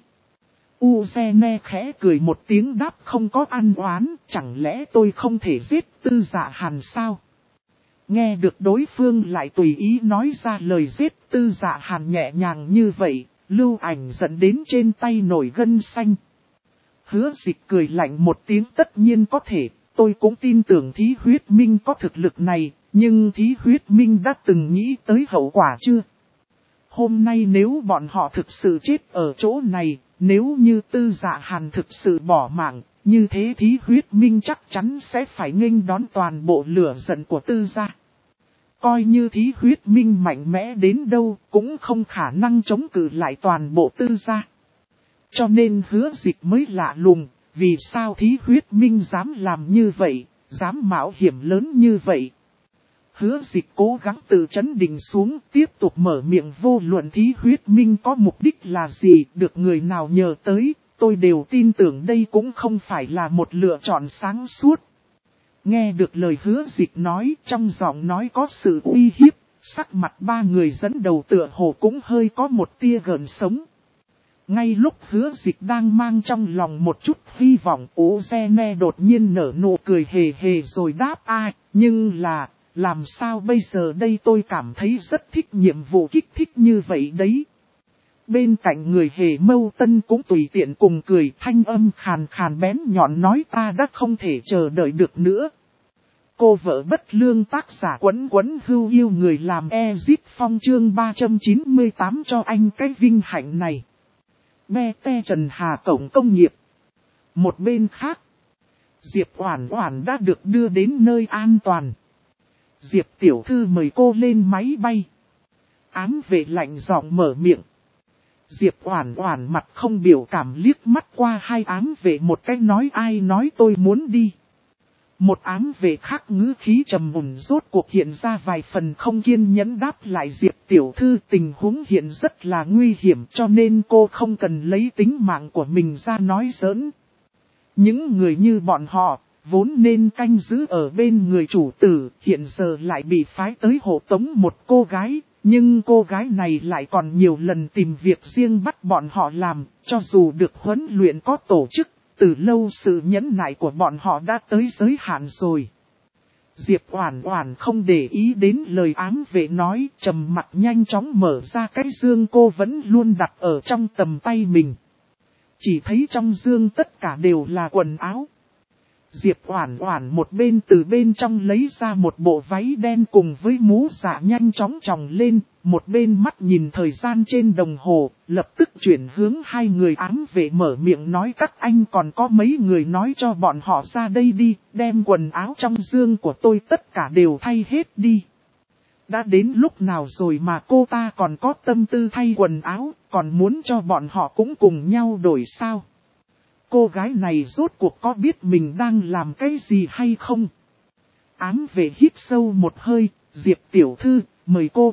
Uzene khẽ cười một tiếng đáp không có ăn oán, chẳng lẽ tôi không thể giết Tư Dạ Hàn sao? Nghe được đối phương lại tùy ý nói ra lời giết Tư Dạ Hàn nhẹ nhàng như vậy, Lưu Ảnh giận đến trên tay nổi gân xanh. Hứa Dịch cười lạnh một tiếng tất nhiên có thể, tôi cũng tin tưởng Thí Huyết Minh có thực lực này, nhưng Thí Huyết Minh đã từng nghĩ tới hậu quả chưa? Hôm nay nếu bọn họ thực sự chết ở chỗ này, nếu như Tư Dạ Hàn thực sự bỏ mạng, như thế Thí Huyết Minh chắc chắn sẽ phải nghênh đón toàn bộ lửa giận của Tư gia. Coi như Thí Huyết Minh mạnh mẽ đến đâu, cũng không khả năng chống cự lại toàn bộ Tư gia. Cho nên Hứa Dịch mới lạ lùng, vì sao Thí Huyết Minh dám làm như vậy, dám mạo hiểm lớn như vậy. Hứa Dịch cố gắng tự trấn định xuống, tiếp tục mở miệng vô luận Thí Huyết Minh có mục đích là gì, được người nào nhờ tới, tôi đều tin tưởng đây cũng không phải là một lựa chọn sáng suốt. Nghe được lời Hứa Dịch nói, trong giọng nói có sự uy hiếp, sắc mặt ba người dẫn đầu tựa hồ cũng hơi có một tia gợn sống. Ngay lúc Hứa Dịch đang mang trong lòng một chút hy vọng, Uzene đột nhiên nở nụ cười hề hề rồi đáp nhưng là, làm sao bây giờ đây tôi cảm thấy rất thích nhiệm vụ kích thích như vậy đấy. Bên cạnh người Hề Mâu Tân cũng tùy tiện cùng cười, thanh âm khàn khàn bén nhọn nói ta đã không thể chờ đợi được nữa. Cô vợ bất lương tác giả Quấn Quấn hưu yêu người làm Ezit Phong chương 398 cho anh cái vinh hạnh này. Be te Trần Hà Cổng Công nghiệp. Một bên khác, Diệp Oản Oản đã được đưa đến nơi an toàn. Diệp tiểu thư mời cô lên máy bay. Ám vệ lạnh giọng mở miệng. Diệp Oản Oản mặt không biểu cảm liếc mắt qua hai ám vệ một cái nói ai nói tôi muốn đi. Một ám vệ khác ngữ khí trầm mùn rốt cuộc hiện ra vài phần không kiên nhẫn đáp lại Diệp tiểu thư tình huống hiện rất là nguy hiểm cho nên cô không cần lấy tính mạng của mình ra nói giỡn. Những người như bọn họ, vốn nên canh giữ ở bên người chủ tử, hiện giờ lại bị phái tới hộ tống một cô gái, nhưng cô gái này lại còn nhiều lần tìm việc riêng bắt bọn họ làm, cho dù được huấn luyện có tổ chức, từ lâu sự nhẫn nại của bọn họ đã tới giới hạn rồi. Diệp Oản Oản không để ý đến lời ám vệ nói, trầm mặc nhanh chóng mở ra cái dương cô vẫn luôn đặt ở trong tầm tay mình. Chỉ thấy trong dương tất cả đều là quần áo. Diệp Oản Oản một bên từ bên trong lấy ra một bộ váy đen cùng với mũ dạ nhanh chóng chồng lên, một bên mắt nhìn thời gian trên đồng hồ, lập tức chuyển hướng hai người ám vệ mở miệng nói các anh còn có mấy người nói cho bọn họ ra đây đi, đem quần áo trong giường của tôi tất cả đều thay hết đi. Đã đến lúc nào rồi mà cô ta còn có tâm tư thay quần áo, còn muốn cho bọn họ cũng cùng nhau đổi sao? Cô gái này rốt cuộc có biết mình đang làm cái gì hay không? Ám vệ hít sâu một hơi, Diệp tiểu thư, mời cô.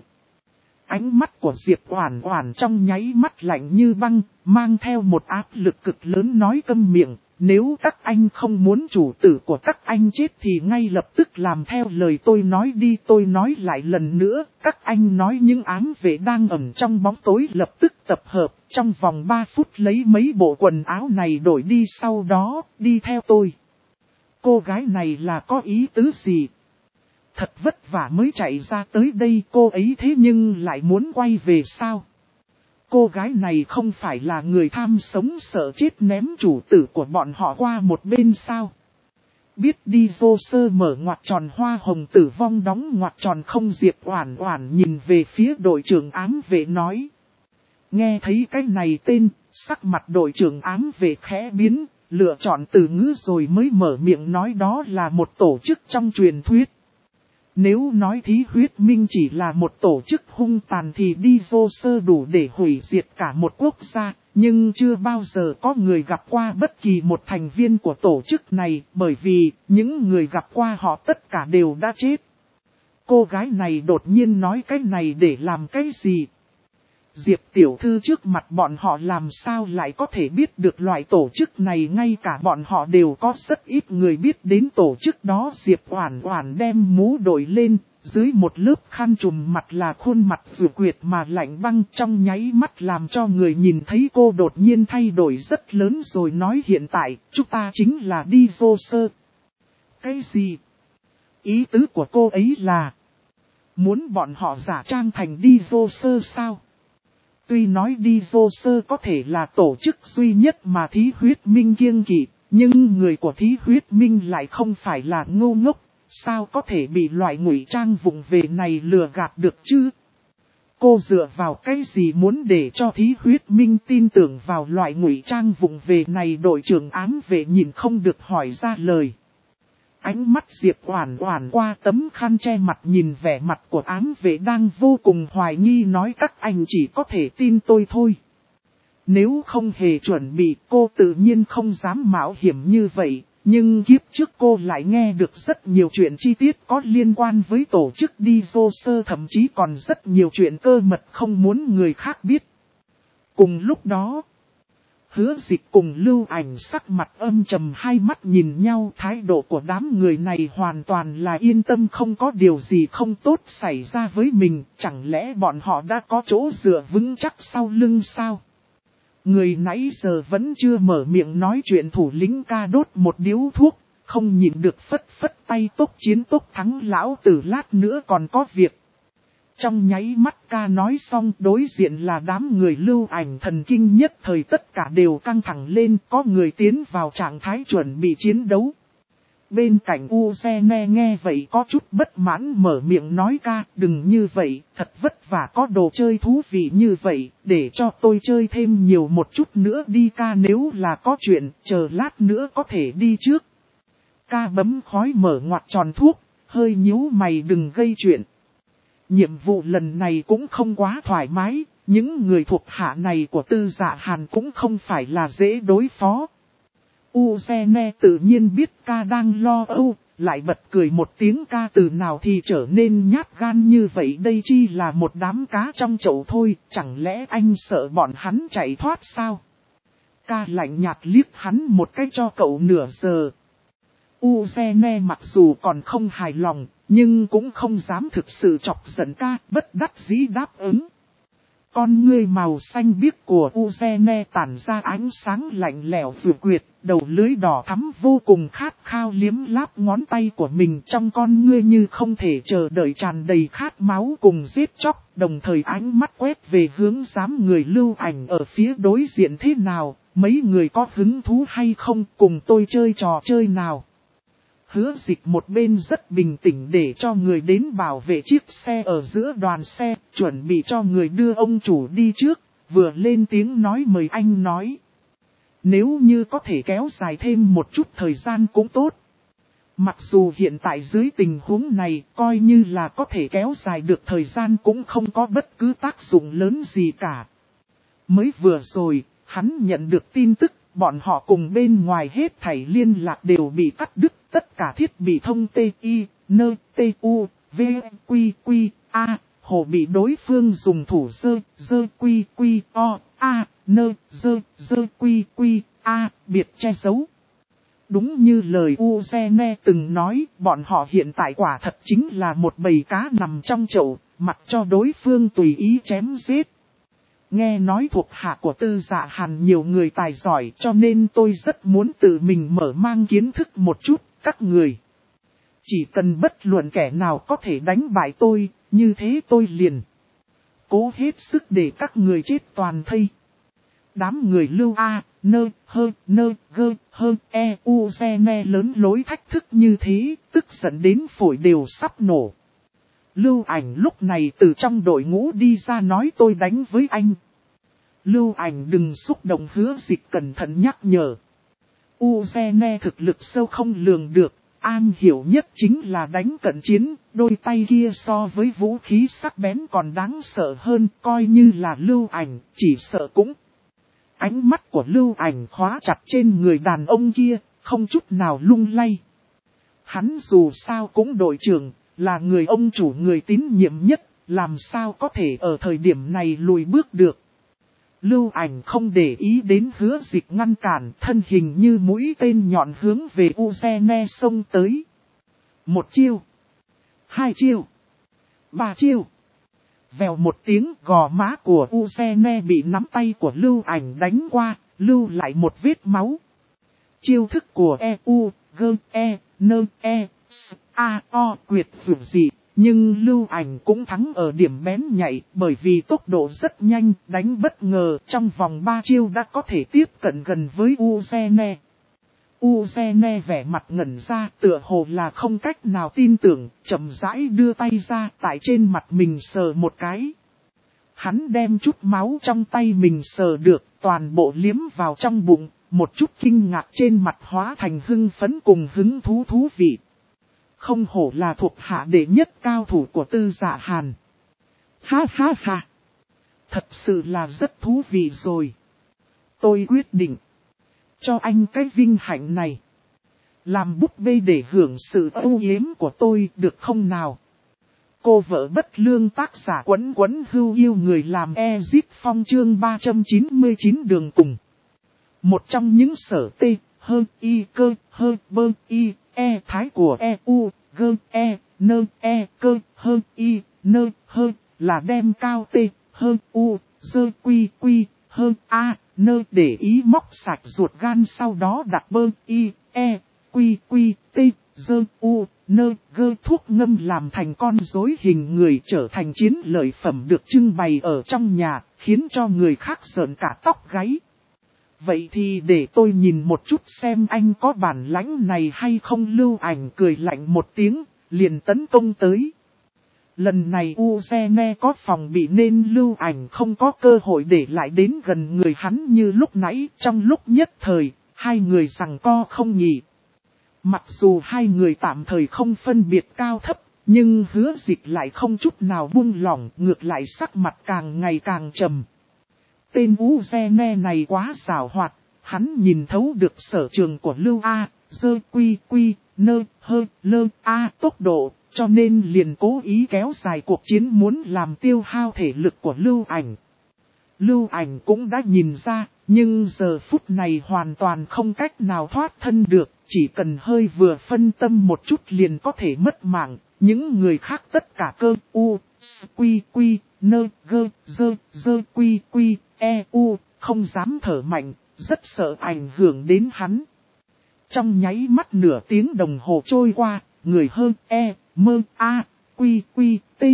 Ánh mắt của Diệp Oản Oản trong nháy mắt lạnh như băng, mang theo một áp lực cực lớn nói câm miệng. Nếu các anh không muốn chủ tử của các anh chết thì ngay lập tức làm theo lời tôi nói đi. Tôi nói lại lần nữa, các anh nói những ám vệ đang ẩn trong bóng tối lập tức tập hợp, trong vòng 3 phút lấy mấy bộ quần áo này đổi đi, sau đó đi theo tôi. Cô gái này là có ý tứ gì? Thật vất vả mới chạy ra tới đây, cô ấy thế nhưng lại muốn quay về sao? Cô gái này không phải là người tham sống sợ chết ném chủ tử của bọn họ qua một bên sao? Biết đi vô sơ mở ngoặc tròn hoa hồng tử vong đóng ngoặc tròn không. Diệp Oản Oản nhìn về phía đội trưởng ám vệ nói. Nghe thấy cái này tên, sắc mặt đội trưởng ám vệ khẽ biến, lựa chọn từ ngữ rồi mới mở miệng nói đó là một tổ chức trong truyền thuyết. Nếu nói Thí Huyết Minh chỉ là một tổ chức hung tàn thì đi vô sơ đủ để hủy diệt cả một quốc gia, nhưng chưa bao giờ có người gặp qua bất kỳ một thành viên của tổ chức này, bởi vì những người gặp qua họ tất cả đều đã chết. Cô gái này đột nhiên nói cái này để làm cái gì? Diệp tiểu thư trước mặt bọn họ làm sao lại có thể biết được loại tổ chức này, ngay cả bọn họ đều có rất ít người biết đến tổ chức đó. Diệp Oản Oản đem mũ đội lên, dưới một lớp khăn trùm mặt là khuôn mặt vừa quyệt mà lạnh băng, trong nháy mắt làm cho người nhìn thấy cô đột nhiên thay đổi rất lớn rồi nói hiện tại, chúng ta chính là đi vô sơ. Cái gì? Ý tứ của cô ấy là muốn bọn họ giả trang thành đi vô sơ sao? Tuy nói đi vô sơ có thể là tổ chức duy nhất mà Thí Huyết Minh kiêng kỵ, nhưng người của Thí Huyết Minh lại không phải là ngu ngốc, sao có thể bị loại ngụy trang vụng về này lừa gạt được chứ? Cô dựa vào cái gì muốn để cho Thí Huyết Minh tin tưởng vào loại ngụy trang vụng về này? Đội trưởng ám vệ nhìn không được hỏi ra lời. Ánh mắt Diệp Oản Oản qua tấm khăn che mặt nhìn vẻ mặt của ám vệ đang vô cùng hoài nghi nói các anh chỉ có thể tin tôi thôi. Nếu không hề chuẩn bị cô tự nhiên không dám mạo hiểm như vậy, nhưng kiếp trước cô lại nghe được rất nhiều chuyện chi tiết có liên quan với tổ chức đi vô sơ, thậm chí còn rất nhiều chuyện cơ mật không muốn người khác biết. Cùng lúc đó, Hứa Dịch cùng Lưu Ảnh sắc mặt âm trầm, hai mắt nhìn nhau, thái độ của đám người này hoàn toàn là yên tâm không có điều gì không tốt xảy ra với mình, chẳng lẽ bọn họ đã có chỗ dựa vững chắc sau lưng sao? Người nãy giờ vẫn chưa mở miệng nói chuyện thủ lĩnh ca đốt một điếu thuốc, không nhịn được phất phất tay tốc chiến tốc thắng, lão tử lát nữa còn có việc. Trong nháy mắt ca nói xong, đối diện là đám người Lưu Ảnh thần kinh nhất thời tất cả đều căng thẳng lên, có người tiến vào trạng thái chuẩn bị chiến đấu. Bên cạnh Uzene nghe vậy có chút bất mãn mở miệng nói ca, đừng như vậy, thật vất vả có đồ chơi thú vị như vậy, để cho tôi chơi thêm nhiều một chút nữa đi ca, nếu là có chuyện, chờ lát nữa có thể đi trước. Ca bấm khói mở ngoặc tròn thuốc, hơi nhíu mày đừng gây chuyện. Nhiệm vụ lần này cũng không quá thoải mái, những người thuộc hạ này của Tư Dạ Hàn cũng không phải là dễ đối phó. Uzene tự nhiên biết ca đang lo âu, lại bật cười một tiếng, ca từ nào thì trở nên nhát gan như vậy, đây chi là một đám cá trong chậu thôi, chẳng lẽ anh sợ bọn hắn chạy thoát sao? Ca lạnh nhạt liếc hắn một cái cho cậu nửa giờ. Uzene mặc dù còn không hài lòng, nhưng cũng không dám thực sự chọc giận ca, bất đắc dĩ đáp ứng. Con ngươi màu xanh biếc của Uzene tản ra ánh sáng lạnh lẽo vừa quyệt, đầu lưới đỏ thắm vô cùng khát khao liếm láp ngón tay của mình, trong con ngươi như không thể chờ đợi tràn đầy khát máu cùng giết chóc, đồng thời ánh mắt quét về hướng đám người Lưu Ảnh ở phía đối diện. Thế nào, mấy người có hứng thú hay không, cùng tôi chơi trò chơi nào? Hứa Dịch một bên rất bình tĩnh để cho người đến bảo vệ chiếc xe ở giữa đoàn xe, chuẩn bị cho người đưa ông chủ đi trước, vừa lên tiếng nói mời anh nói. Nếu như có thể kéo dài thêm một chút thời gian cũng tốt. Mặc dù hiện tại dưới tình huống này coi như là có thể kéo dài được thời gian cũng không có bất cứ tác dụng lớn gì cả. Mới vừa rồi, hắn nhận được tin tức, bọn họ cùng bên ngoài hết thảy liên lạc đều bị cắt đứt, tất cả thiết bị thông TI, N, TU, V, Q, Q, A, hồ bị đối phương dùng thủ dơ Q, Q, O, A, N, dơ Q, Q, A, biệt che giấu. Đúng như lời Uzene từng nói, bọn họ hiện tại quả thật chính là một bầy cá nằm trong chậu, mặc cho đối phương tùy ý chém giết. Nghe nói thuộc hạ của Tư Dạ Hàn nhiều người tài giỏi cho nên tôi rất muốn tự mình mở mang kiến thức một chút, các người. Chỉ cần bất luận kẻ nào có thể đánh bại tôi, như thế tôi liền cố hết sức để các người chết toàn thây. Đám người Lưu A, Nơ, Gơ, E, U, Ne lớn lối thách thức như thế, tức giận đến phổi đều sắp nổ. Lưu Ảnh lúc này từ trong đội ngũ đi ra nói tôi đánh với anh. Lưu Ảnh đừng xúc động, Hứa Dịch cẩn thận nhắc nhở. Uzene thực lực sâu không lường được, am hiểu nhất chính là đánh cận chiến, đôi tay kia so với vũ khí sắc bén còn đáng sợ hơn, coi như là Lưu Ảnh, chỉ sợ cũng. Ánh mắt của Lưu Ảnh khóa chặt trên người đàn ông kia, không chút nào lung lay. Hắn dù sao cũng đội trưởng, là người ông chủ người tín nhiệm nhất, làm sao có thể ở thời điểm này lùi bước được. Lưu Ảnh không để ý đến Hứa Dịch ngăn cản, thân hình như mũi tên nhọn hướng về Uzene xông tới. Một chiêu, hai chiêu, ba chiêu. Vèo một tiếng, gò má của Uzene bị nắm tay của Lưu Ảnh đánh qua, lưu lại một vết máu. Chiêu thức của EU, G, E, N, E, S, A, O quyệt dù gì, nhưng Lưu Ảnh cũng thắng ở điểm bén nhạy bởi vì tốc độ rất nhanh, đánh bất ngờ trong vòng 3 chiêu đã có thể tiếp cận gần với Uzene. Uzene vẻ mặt ngẩn ra, tựa hồ là không cách nào tin tưởng, chậm rãi đưa tay ra tại trên mặt mình sờ một cái. Hắn đem chút máu trong tay mình sờ được, toàn bộ liếm vào trong bụng, một chút kinh ngạc trên mặt hóa thành hưng phấn cùng hứng thú vị. Không hổ là thuộc hạ đệ nhất cao thủ của Tư Dạ Hàn. Ha ha ha! Thật sự là rất thú vị rồi. Tôi quyết định cho anh cái vinh hạnh này. Làm búp bê để hưởng sự âu yếm của tôi được không nào? Cô vợ bất lương tác giả Quấn hưu yêu người làm Ezip Phong chương 399 đường cùng. Một trong những sở tê, hơn y cơ, hơn bơ y, e thái của EU, gơ e, nơ e cơ, hơn y, nơ hơn là đem cao tê, hơn u, dơ quy, hơn a, nơ để ý móc sạch ruột gan sau đó đặt bơ y, e, quy, tê, dơ u, nơ gơ thuốc ngâm làm thành con rối hình người trở thành chiến lợi phẩm được trưng bày ở trong nhà, khiến cho người khác sởn cả tóc gáy. Vậy thì để tôi nhìn một chút xem anh có bản lãnh này hay không. Lưu Ảnh cười lạnh một tiếng, liền tấn công tới. Lần này Uzene có phòng bị nên Lưu Ảnh không có cơ hội để lại đến gần người hắn như lúc nãy. Trong lúc nhất thời, hai người giằng co không nhỉ. Mặc dù hai người tạm thời không phân biệt cao thấp, nhưng Hứa Dịch lại không chút nào buông lỏng, ngược lại sắc mặt càng ngày càng trầm. Tên Uzene này quá xảo hoạt, hắn nhìn thấu được sở trường của Lưu A, dơ quy, nơ, hơ, lơ, A tốc độ, cho nên liền cố ý kéo dài cuộc chiến muốn làm tiêu hao thể lực của Lưu Ảnh. Lưu Ảnh cũng đã nhìn ra, nhưng giờ phút này hoàn toàn không cách nào thoát thân được, chỉ cần hơi vừa phân tâm một chút liền có thể mất mạng, những người khác tất cả cơ u, quy, nơ, gơ, dơ quy, EU, không dám thở mạnh, rất sợ ảnh hưởng đến hắn. Trong nháy mắt nửa tiếng đồng hồ trôi qua, người hơn E, mơ, A, quy, T,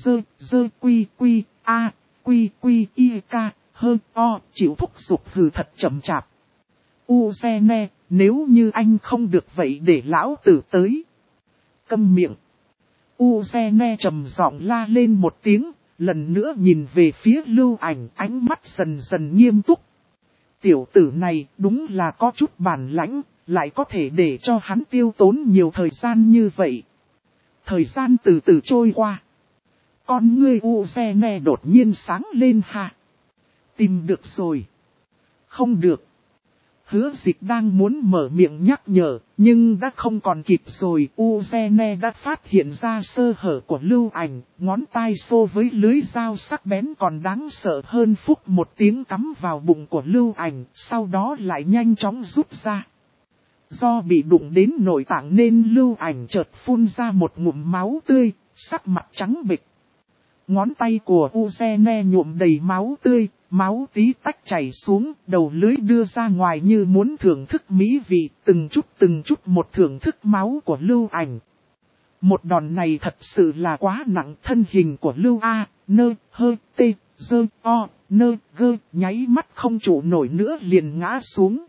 dơ quy, A, quy, I, K, hơn O, chịu thúc giục hừ thật chậm chạp. Uzene, nếu như anh không được vậy để lão tử tới. Câm miệng. Uzene trầm giọng la lên một tiếng, lần nữa nhìn về phía Lưu Ảnh, ánh mắt dần dần nghiêm túc. Tiểu tử này đúng là có chút bản lãnh, lại có thể để cho hắn tiêu tốn nhiều thời gian như vậy. Thời gian từ từ trôi qua. Con ngươi Uzene đột nhiên sáng lên ha. Tìm được rồi. Không được. Hứa Dịch đang muốn mở miệng nhắc nhở, nhưng đã không còn kịp rồi. Uzene đã phát hiện ra sơ hở của Lưu Ảnh, ngón tay xô với lưới dao sắc bén còn đáng sợ hơn, phúc một tiếng cắm vào bụng của Lưu Ảnh, sau đó lại nhanh chóng rút ra. Do bị đụng đến nội tạng nên Lưu Ảnh chợt phun ra một ngụm máu tươi, sắc mặt trắng bệch. Ngón tay của Uzene nhuộm đầy máu tươi, máu tí tách chảy xuống, đầu lưới đưa ra ngoài như muốn thưởng thức mỹ vị, từng chút một thưởng thức máu của Lưu Ảnh. Một đòn này thật sự là quá nặng, thân hình của Lưu A, Nơ, Hơ, Tê, Dơ, O, Nơ, Gơ, nháy mắt không trụ nổi nữa liền ngã xuống.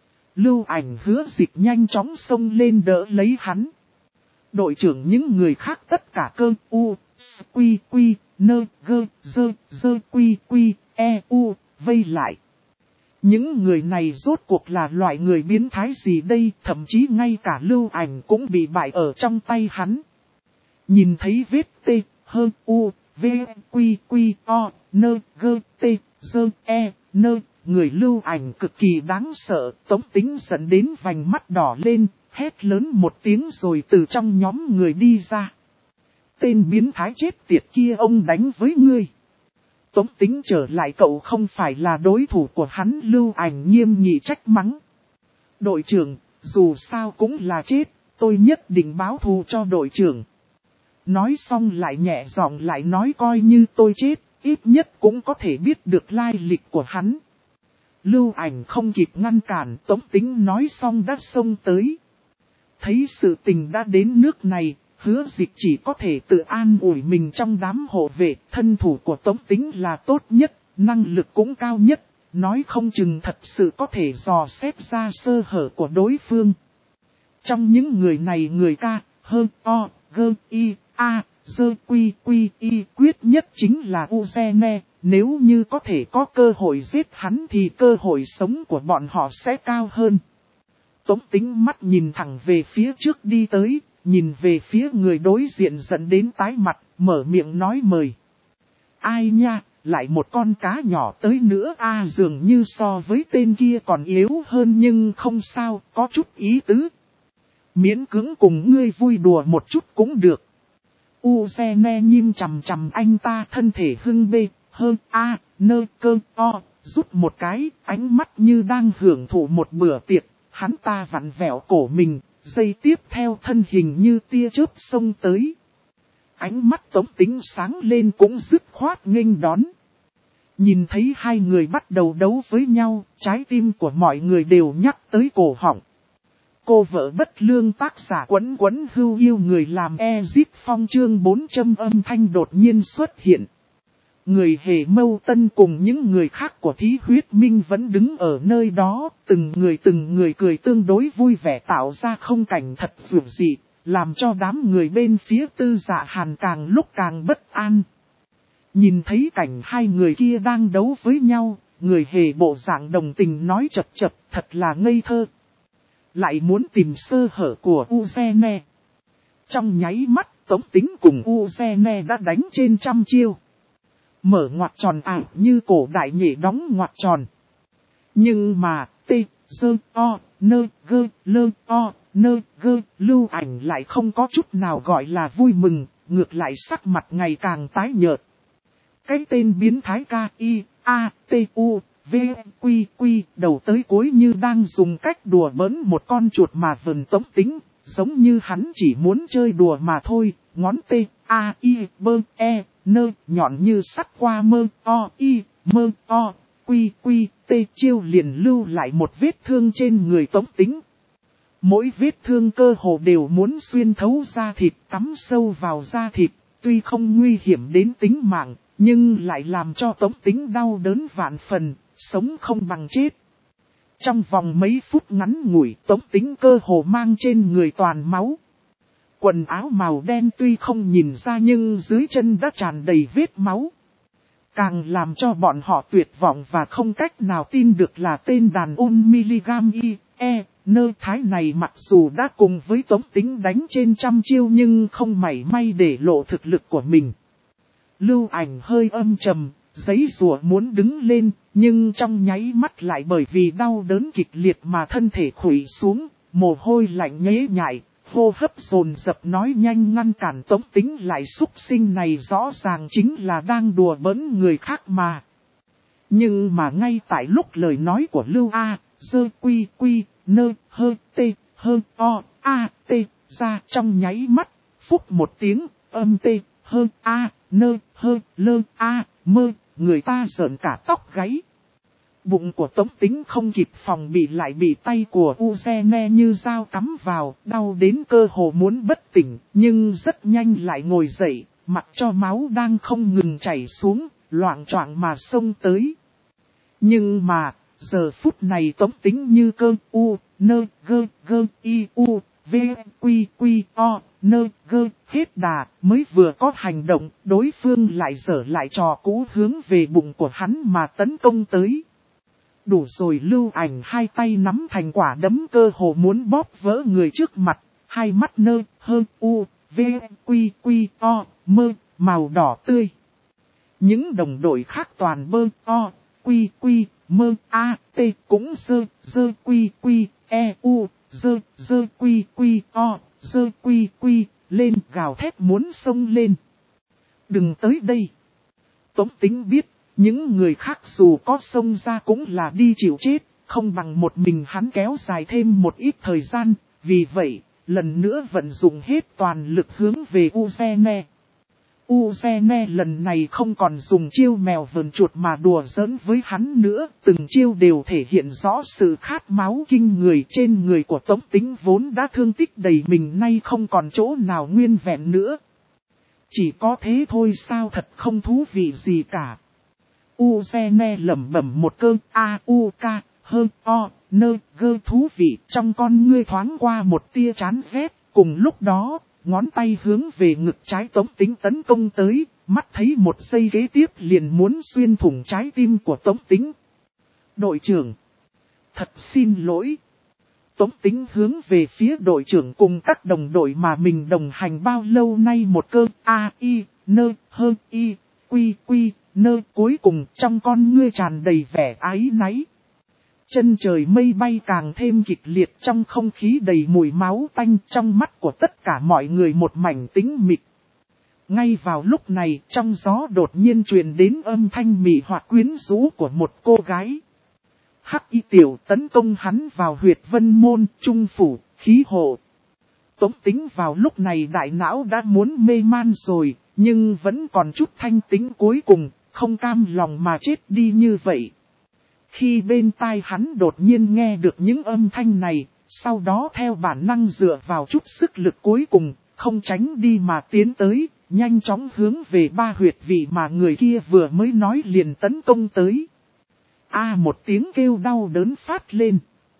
Lưu Ảnh Hứa Dịch nhanh chóng xông lên đỡ lấy hắn. Đội trưởng những người khác tất cả cơ u, quy quy, nơ, gơ, dơ, dơ quy quy, e u, vây lại. Những người này rốt cuộc là loại người biến thái gì đây, thậm chí ngay cả Lưu Ảnh cũng bị bại ở trong tay hắn. Nhìn thấy vết t, hơ, u, v, quy quy, o, nơ, gơ, t, dơ, e, nơ. Người Lưu Ảnh cực kỳ đáng sợ, Tống Tính dẫn đến vành mắt đỏ lên, hét lớn một tiếng rồi từ trong nhóm người đi ra. Tên biến thái chết tiệt kia, ông đánh với ngươi. Tống Tính trở lại, cậu không phải là đối thủ của hắn. Lưu Ảnh nghiêm nghị trách mắng. Đội trưởng, dù sao cũng là chết, tôi nhất định báo thù cho đội trưởng. Nói xong lại nhẹ giọng lại nói, coi như tôi chết, ít nhất cũng có thể biết được lai lịch của hắn. Lưu Ảnh không kịp ngăn cản, Tống Tính nói xong đã xông tới. Thấy sự tình đã đến nước này, Hứa Dịch chỉ có thể tự an ủi mình trong đám hộ vệ. Thân thủ của Tống Tính là tốt nhất, năng lực cũng cao nhất, nói không chừng thật sự có thể dò xét ra sơ hở của đối phương. Trong những người này, người ca, hơ, o, gơ, y, a, dơ, quy, quy, y quyết nhất chính là Uzene. Nếu như có thể có cơ hội giết hắn thì cơ hội sống của bọn họ sẽ cao hơn. Tống Tính mắt nhìn thẳng về phía trước đi tới, nhìn về phía người đối diện dẫn đến tái mặt, mở miệng nói mời. Ai nha, lại một con cá nhỏ tới nữa a, dường như so với tên kia còn yếu hơn nhưng không sao, có chút ý tứ. Miễn cưỡng cùng ngươi vui đùa một chút cũng được. Uzene nhim chằm chằm anh ta, thân thể hưng bê, hơn a, nơ, cơ, o, rút một cái, ánh mắt như đang hưởng thụ một bữa tiệc. Hắn ta vặn vẹo cổ mình, giây tiếp theo thân hình như tia chớp xông tới. Ánh mắt Tống Tính sáng lên cũng dứt khoát nghênh đón. Nhìn thấy hai người bắt đầu đấu với nhau, trái tim của mọi người đều nhắc tới cổ họng. Cô vợ bất lương tác giả Quấn Quấn Hưu yêu người làm Ezip Phong chương 400 âm thanh đột nhiên xuất hiện. Người Hề Mâu Tân cùng những người khác của Thí Huyết Minh vẫn đứng ở nơi đó, từng người cười tương đối vui vẻ, tạo ra không cảnh thật dường dị, làm cho đám người bên phía Tư Dạ Hàn càng lúc càng bất an. Nhìn thấy cảnh hai người kia đang đấu với nhau, người Hề bộ dạng đồng tình nói chập chập, thật là ngây thơ. Lại muốn tìm sơ hở của Uzene. Trong nháy mắt, Tống Tính cùng Uzene đã đánh trên trăm chiêu. Mở ngoặc tròn ảo như cổ đại nhị đóng ngoặc tròn. Nhưng mà, t, dơ, o, nơ, gơ, lơ, o, nơ, gơ, Lưu Ảnh lại không có chút nào gọi là vui mừng, ngược lại sắc mặt ngày càng tái nhợt. Cái tên biến thái K-I-A-T-U, V, Quy, Quy, đầu tới cuối như đang dùng cách đùa bỡn một con chuột mà vần Tống Tính, giống như hắn chỉ muốn chơi đùa mà thôi, ngón T, A, I, B, E, nơ, nhọn như sắt qua mơ, o, I, mơ, o, quy, quy, t chiêu liền lưu lại một vết thương trên người Tống Tính. Mỗi vết thương cơ hồ đều muốn xuyên thấu da thịt, cắm sâu vào da thịt, tuy không nguy hiểm đến tính mạng, nhưng lại làm cho Tống Tính đau đớn vạn phần, sống không bằng chết. Trong vòng mấy phút ngắn ngủi, Tống Tĩnh cơ hồ mang trên người toàn máu. Quần áo màu đen tuy không nhìn ra nhưng dưới chân đã tràn đầy vết máu. Càng làm cho bọn họ tuyệt vọng và không cách nào tin được là tên đàn ôn miligam nơ thái này mặc dù đã cùng với Tống Tĩnh đánh trên trăm chiêu nhưng không mảy may để lộ thực lực của mình. Lưu Ảnh hơi âm trầm, giấy rùa muốn đứng lên, nhưng trong nháy mắt lại bởi vì đau đớn kịch liệt mà thân thể khuỵu xuống, mồ hôi lạnh nhễ nhại, hô hấp dồn dập nói nhanh ngăn cản Tống Tĩnh lại. Súc sinh này rõ ràng chính là đang đùa bỡn người khác mà. Nhưng mà ngay tại lúc lời nói của Lưu A, dơ quy quy, nơ, hơ, tê, hơ, o, a, tê, ra trong nháy mắt, phúc một tiếng, âm tê, hơ, a, nơ, hơ, lơ, a, mơ, người ta rợn cả tóc gáy. Bụng của Tống Tĩnh không kịp phòng bị lại bị tay của Uzene như dao cắm vào, đau đến cơ hồ muốn bất tỉnh, nhưng rất nhanh lại ngồi dậy, mặc cho máu đang không ngừng chảy xuống, loạng choạng mà xông tới. Nhưng mà, giờ phút này Tống Tĩnh như cơ u, nơ, gơ, gơ, i, u, v, quy, quy, o, nơ, gơ, hết đà, mới vừa có hành động, đối phương lại dở lại trò cũ hướng về bụng của hắn mà tấn công tới. Đủ rồi. Lưu Ảnh hai tay nắm thành quả đấm cơ hồ muốn bóp vỡ người trước mặt, hai mắt nơ, hơ, u, v, quy, quy, o, mơ, màu đỏ tươi. Những đồng đội khác toàn bơ, o, quy, quy, mơ, a, t cũng dơ quy, quy, e, u, dơ quy, quy, o, dơ quy, quy, lên gào thét muốn xông lên. Đừng tới đây. Tống Tĩnh biết. Những người khác dù có xông ra cũng là đi chịu chết, không bằng một mình hắn kéo dài thêm một ít thời gian, vì vậy, lần nữa vận dụng hết toàn lực hướng về Uzene. Uzene lần này không còn dùng chiêu mèo vờn chuột mà đùa giỡn với hắn nữa, từng chiêu đều thể hiện rõ sự khát máu kinh người trên người của Tống Tĩnh vốn đã thương tích đầy mình nay không còn chỗ nào nguyên vẹn nữa. Chỉ có thế thôi sao, thật không thú vị gì cả. Uzene lẩm bẩm một câu a-u-k, hơ, o, nơ, gơ thú vị, trong con ngươi thoáng qua một tia chán ghét, cùng lúc đó, ngón tay hướng về ngực trái Tống Tĩnh tấn công tới, mắt thấy một giây kế tiếp liền muốn xuyên thủng trái tim của Tống Tĩnh. Đội trưởng, thật xin lỗi. Tống Tĩnh hướng về phía đội trưởng cùng các đồng đội mà mình đồng hành bao lâu nay một câu a-i, nơ, hơ, i, quy, quy. Nơ cuối cùng trong con ngươi tràn đầy vẻ áy náy. Chân trời mây bay càng thêm kịch liệt, trong không khí đầy mùi máu tanh, trong mắt của tất cả mọi người một mảnh tĩnh mịch. Ngay vào lúc này trong gió đột nhiên truyền đến âm thanh mị hoặc quyến rũ của một cô gái. Hắc Y Tiểu tấn công hắn vào huyệt vân môn, trung phủ, khí hộ. Tống Tĩnh vào lúc này đại não đã muốn mê man rồi, nhưng vẫn còn chút thanh tính cuối cùng. Không cam lòng mà chết đi như vậy. Khi bên tai hắn đột nhiên nghe được những âm thanh này, sau đó theo bản năng dựa vào chút sức lực cuối cùng, không tránh đi mà tiến tới, nhanh chóng hướng về ba huyệt vị mà người kia vừa mới nói liền tấn công tới. Một tiếng kêu đau đớn phát lên.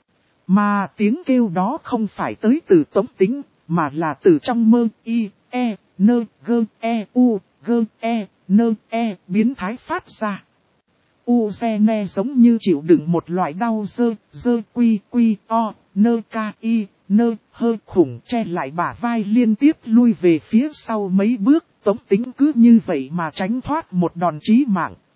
Mà tiếng kêu đó không phải tới từ Tống Tĩnh, mà là từ trong mơ y, e, nơ, gơ, e, u, gơ, e. Nơ e biến thái phát ra. Uzene giống như chịu đựng một loại đau dơ quy quy o, nơ ca y, nơ hơ khủng che lại bả vai liên tiếp lui về phía sau mấy bước, Tống Tĩnh cứ như vậy mà tránh thoát một đòn chí mạng.